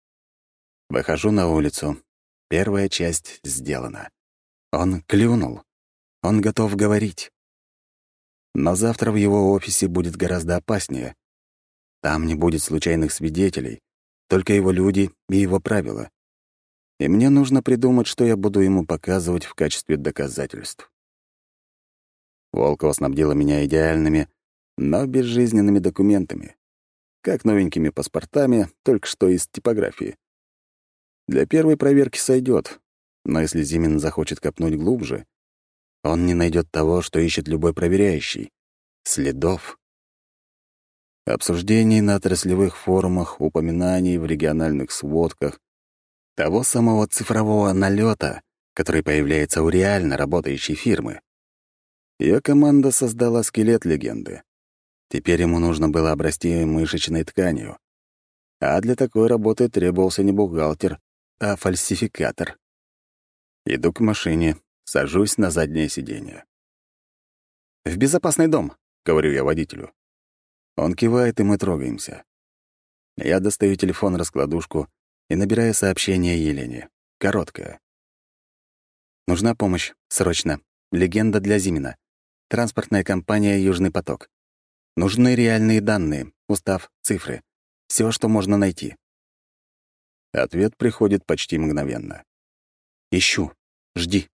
Выхожу на улицу. Первая часть сделана. Он клюнул. Он готов говорить. Но завтра в его офисе будет гораздо опаснее. Там не будет случайных свидетелей, только его люди и его правила. И мне нужно придумать, что я буду ему показывать в качестве доказательств. Волкова снабдила меня идеальными, но безжизненными документами. Как новенькими паспортами, только что из типографии. Для первой проверки сойдет, но если Зимин захочет копнуть глубже, он не найдет того, что ищет любой проверяющий — следов. Обсуждений на отраслевых форумах, упоминаний в региональных сводках, того самого цифрового налета, который появляется у реально работающей фирмы. Ее команда создала скелет легенды. Теперь ему нужно было обрасти мышечной тканью. А для такой работы требовался не бухгалтер, а фальсификатор. Иду к машине, сажусь на заднее сиденье. «В безопасный дом», — говорю я водителю. Он кивает, и мы трогаемся. Я достаю телефон-раскладушку и набираю сообщение Елене. Короткое. «Нужна помощь. Срочно. Легенда для Зимина. Транспортная компания «Южный поток». Нужны реальные данные, устав, цифры. Все, что можно найти». Ответ приходит почти мгновенно. «Ищу. Жди».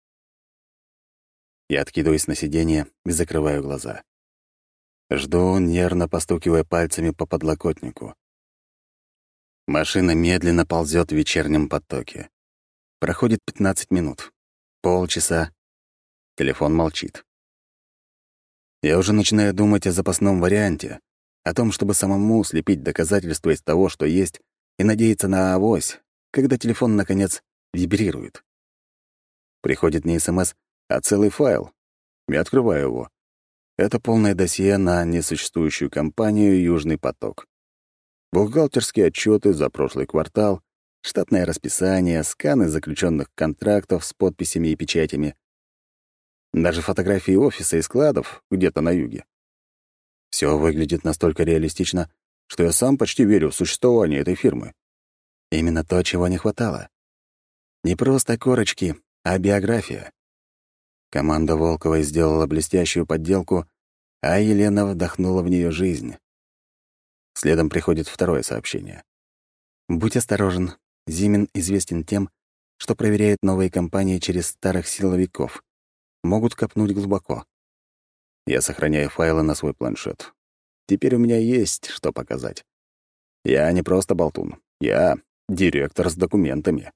Я откидываюсь на сиденье и закрываю глаза. Жду, нервно постукивая пальцами по подлокотнику. Машина медленно ползет в вечернем потоке. Проходит 15 минут. Полчаса. Телефон молчит. Я уже начинаю думать о запасном варианте, о том, чтобы самому слепить доказательства из того, что есть, и надеяться на авось, когда телефон, наконец, вибрирует. Приходит не СМС, а целый файл. Я открываю его. Это полное досье на несуществующую компанию «Южный поток». Бухгалтерские отчеты за прошлый квартал, штатное расписание, сканы заключенных контрактов с подписями и печатями. Даже фотографии офиса и складов где-то на юге. Все выглядит настолько реалистично, что я сам почти верю в существование этой фирмы. Именно то, чего не хватало. Не просто корочки, а биография. Команда Волковой сделала блестящую подделку, а Елена вдохнула в нее жизнь. Следом приходит второе сообщение. «Будь осторожен. Зимин известен тем, что проверяет новые компании через старых силовиков. могут копнуть глубоко. Я сохраняю файлы на свой планшет. Теперь у меня есть что показать. Я не просто болтун. Я директор с документами.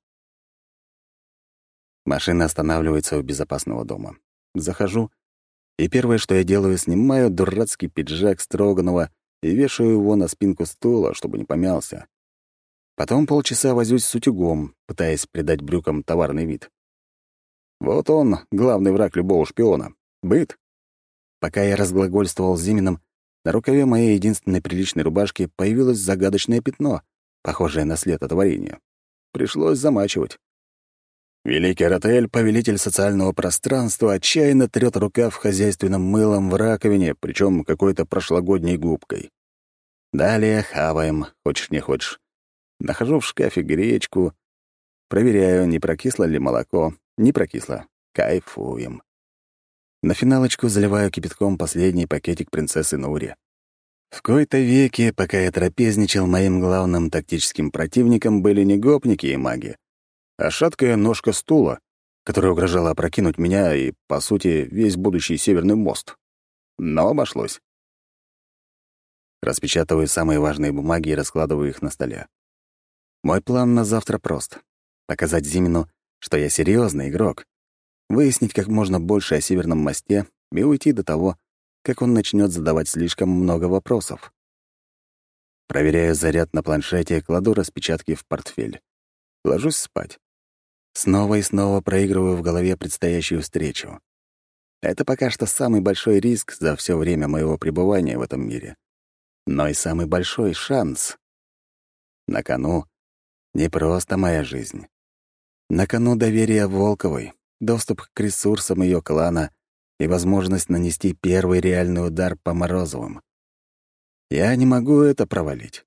Машина останавливается у безопасного дома. Захожу, и первое, что я делаю, снимаю дурацкий пиджак Строганова и вешаю его на спинку стула, чтобы не помялся. Потом полчаса возюсь с утюгом, пытаясь придать брюкам товарный вид. Вот он, главный враг любого шпиона — быт. Пока я разглагольствовал с Зиминым, на рукаве моей единственной приличной рубашки появилось загадочное пятно, похожее на след от варенья. Пришлось замачивать. Великий Ротель, повелитель социального пространства, отчаянно трёт рукав хозяйственным мылом в раковине, причем какой-то прошлогодней губкой. Далее хаваем, хочешь не хочешь. Нахожу в шкафе гречку, проверяю, не прокисло ли молоко. Не прокисло. Кайфуем. На финалочку заливаю кипятком последний пакетик принцессы Нури. В кои-то веки, пока я трапезничал, моим главным тактическим противником были не гопники и маги, а шаткая ножка стула, которая угрожала опрокинуть меня и, по сути, весь будущий Северный мост. Но обошлось. Распечатываю самые важные бумаги и раскладываю их на столе. Мой план на завтра прост — показать Зимину, что я серьезный игрок, выяснить как можно больше о Северном мосте и уйти до того, как он начнет задавать слишком много вопросов. Проверяю заряд на планшете, кладу распечатки в портфель. Ложусь спать. Снова и снова проигрываю в голове предстоящую встречу. Это пока что самый большой риск за все время моего пребывания в этом мире. Но и самый большой шанс. На кону не просто моя жизнь. На кону доверие Волковой, доступ к ресурсам ее клана и возможность нанести первый реальный удар по Морозовым. Я не могу это провалить.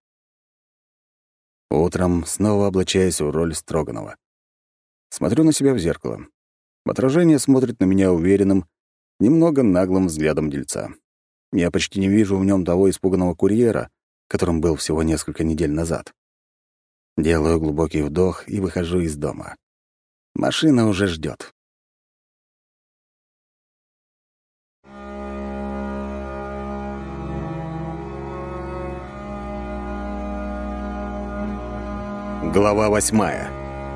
Утром снова облачаюсь в роль Строганова. Смотрю на себя в зеркало. Отражение смотрит на меня уверенным, немного наглым взглядом дельца. Я почти не вижу в нем того испуганного курьера, которым был всего несколько недель назад. Делаю глубокий вдох и выхожу из дома. Машина уже ждет. Глава 8.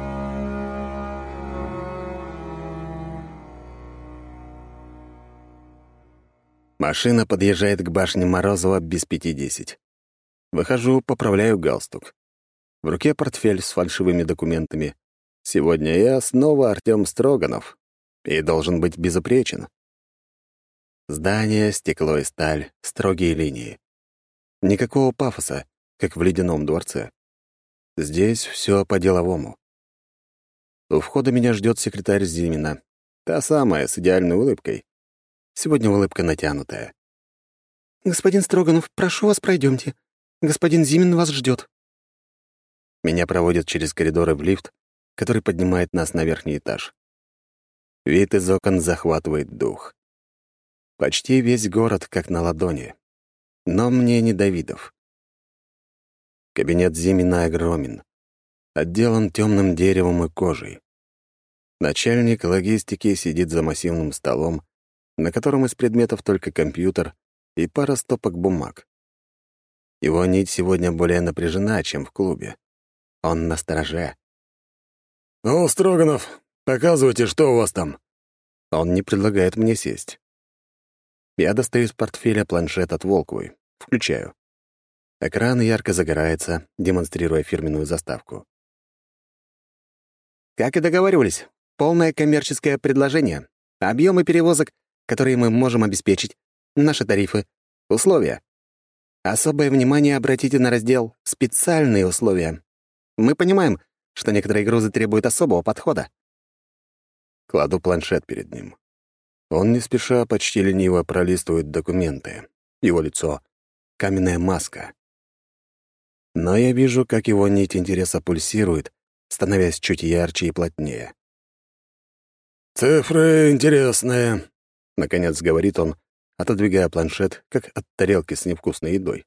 Машина подъезжает к башне Морозова без 5:10. Выхожу, поправляю галстук. В руке портфель с фальшивыми документами. Сегодня я снова Артём Строганов и должен быть безупречен. Здание, стекло и сталь, строгие линии. Никакого пафоса, как в ледяном дворце. Здесь все по-деловому. У входа меня ждет секретарь Зимина. Та самая, с идеальной улыбкой. Сегодня улыбка натянутая.
«Господин Строганов, прошу вас, пройдемте. Господин Зимин вас ждет.
Меня проводят через коридоры в лифт, который поднимает нас на верхний этаж. Вид из окон захватывает дух. Почти весь город как на ладони. Но мне не до видов. Кабинет Зимина огромен, отделан темным деревом и кожей. Начальник логистики сидит за массивным столом, на котором из предметов только компьютер и пара стопок бумаг. Его нить сегодня более напряжена, чем в клубе. Он настороже.
«Ну, Строганов, показывайте, что у вас там».
Он не предлагает мне сесть. Я достаю из портфеля планшет от Волковой, включаю. Экран ярко загорается, демонстрируя фирменную заставку. Как и договаривались, полное коммерческое предложение. Объемы перевозок, которые мы можем обеспечить, наши тарифы, условия. Особое внимание обратите на раздел «Специальные условия». Мы понимаем, что некоторые грузы требуют особого подхода. Кладу планшет перед ним. Он не спеша, почти лениво пролистывает документы. Его лицо — каменная маска. Но я вижу, как его нить интереса пульсирует, становясь чуть ярче и плотнее.
«Цифры интересные»,
— наконец говорит он, отодвигая планшет, как от тарелки с невкусной едой.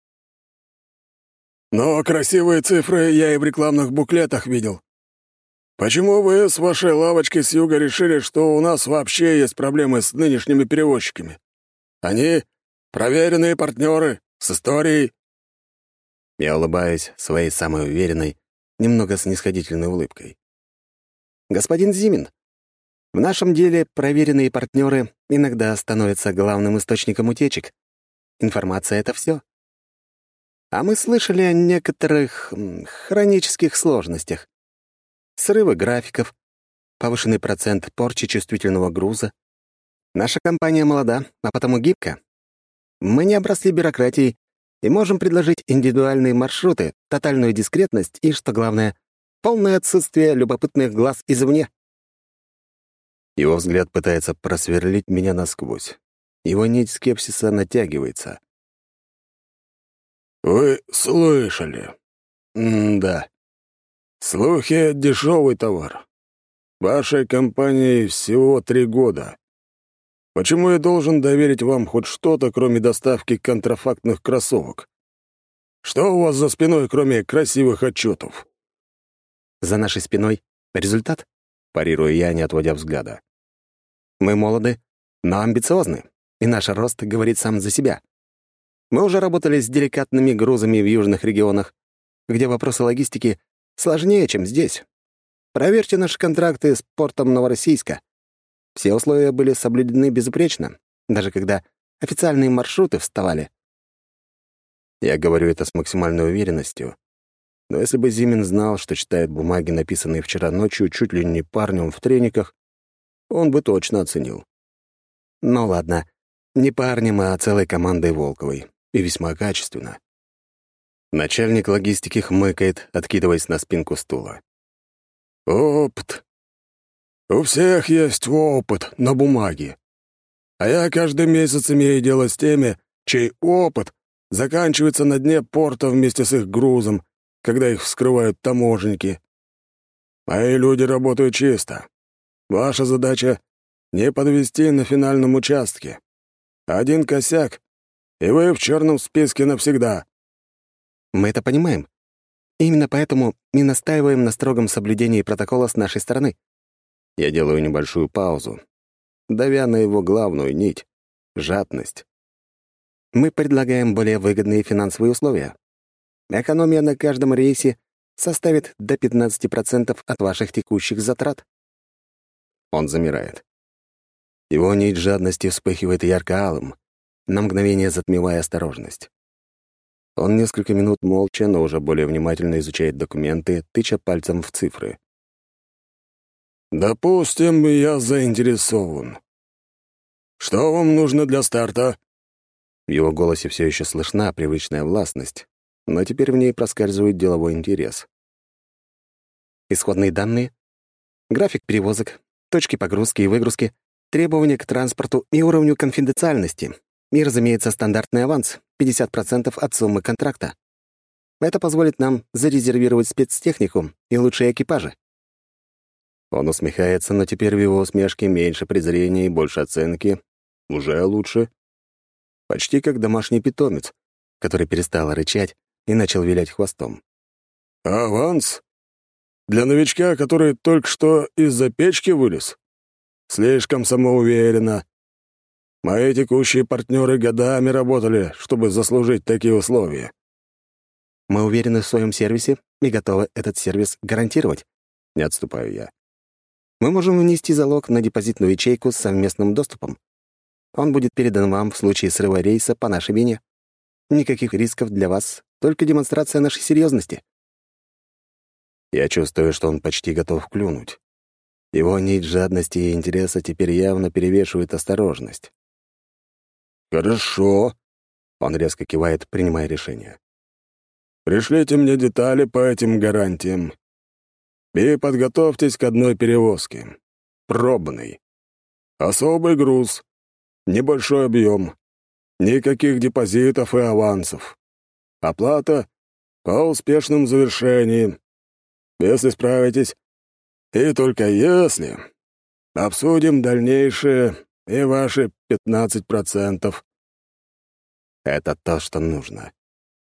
«Но красивые цифры я и в рекламных буклетах видел». «Почему вы с вашей лавочкой с юга решили, что у нас вообще есть проблемы с нынешними перевозчиками? Они — проверенные партнеры с историей».
Я улыбаюсь своей самой уверенной, немного снисходительной улыбкой. «Господин Зимин, в нашем деле проверенные партнеры иногда становятся главным источником утечек. Информация — это все. А мы слышали о некоторых хронических сложностях. Срывы графиков, повышенный процент порчи чувствительного груза. Наша компания молода, а потому гибка. Мы не обросли бюрократией и можем предложить индивидуальные маршруты, тотальную дискретность и, что главное, полное отсутствие любопытных глаз извне». Его взгляд пытается просверлить меня насквозь. Его нить скепсиса натягивается.
«Вы слышали?» «Да. Слухи — дешевый товар. Вашей компании всего 3 года. Почему я должен доверить вам хоть что-то, кроме доставки контрафактных кроссовок? Что у вас за спиной, кроме красивых отчетов?»
За нашей спиной результат, парирую я, не отводя взгляда. Мы молоды, но амбициозны, и наш рост говорит сам за себя. Мы уже работали с деликатными грузами в южных регионах, где вопросы логистики сложнее, чем здесь. Проверьте наши контракты с портом Новороссийска. Все условия были соблюдены безупречно, даже когда официальные маршруты вставали. Я говорю это с максимальной уверенностью. Но если бы Зимин знал, что читает бумаги, написанные вчера ночью чуть ли не парнем в трениках, он бы точно оценил. Ну ладно, не парнем, а целой командой Волковой. И весьма качественно. Начальник логистики хмыкает, откидываясь на спинку стула.
«Опыт. У всех есть опыт на бумаге. А я каждый месяц имею дело с теми, чей опыт заканчивается на дне порта вместе с их грузом, когда их вскрывают таможенники. Мои люди работают чисто. Ваша задача — не подвести на финальном участке. Один косяк, и вы в черном списке навсегда».
Мы это понимаем. Именно поэтому и настаиваем на строгом соблюдении протокола с нашей стороны. Я делаю небольшую паузу, давя на его главную нить — жадность. Мы предлагаем более выгодные финансовые условия. Экономия на каждом рейсе составит до 15% от ваших текущих затрат. Он замирает. Его нить жадности вспыхивает ярко-алым, на мгновение затмевая осторожность. Он несколько минут молча, но уже более внимательно изучает документы, тыча пальцем в цифры.
«Допустим, я заинтересован. Что вам нужно для старта?»
В его голосе все еще слышна привычная властность, но теперь в ней проскальзывает деловой интерес. Исходные данные, график перевозок, точки погрузки и выгрузки, требования к транспорту и уровню конфиденциальности. И, разумеется, стандартный аванс — 50% от суммы контракта. Это позволит нам зарезервировать спецтехнику и лучшие экипажи. Он усмехается, но теперь в его усмешке меньше презрения и больше оценки. Уже лучше. Почти как домашний питомец, который перестал рычать и начал вилять хвостом.
«Аванс? Для новичка, который только что из-за печки вылез? Слишком самоуверенно. Мои текущие партнеры годами работали, чтобы заслужить такие условия».
Мы уверены в своем сервисе и готовы этот сервис гарантировать. Не отступаю я. Мы можем внести залог на депозитную ячейку с совместным доступом. Он будет передан вам в случае срыва рейса по нашей вине. Никаких рисков для вас, только демонстрация нашей серьезности. Я чувствую, что он почти готов клюнуть. Его нить жадности и интереса теперь явно перевешивает осторожность.
«Хорошо», — он резко кивает, принимая решение. «Пришлите мне детали по этим гарантиям. И подготовьтесь к одной перевозке. Пробный. Особый груз. Небольшой объем. Никаких депозитов и авансов. Оплата по успешному завершении. Если справитесь, и только если, обсудим дальнейшее и ваши 15%.
Это то, что нужно.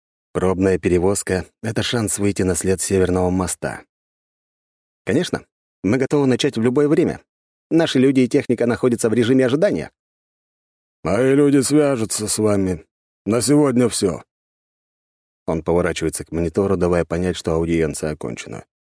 Пробная перевозка — это шанс выйти на след Северного моста. Конечно, Мы готовы начать в любое время. Наши люди и техника находятся в режиме ожидания».
«Мои люди свяжутся с вами. На сегодня все.
Он поворачивается к монитору, давая понять, что аудиенция окончена.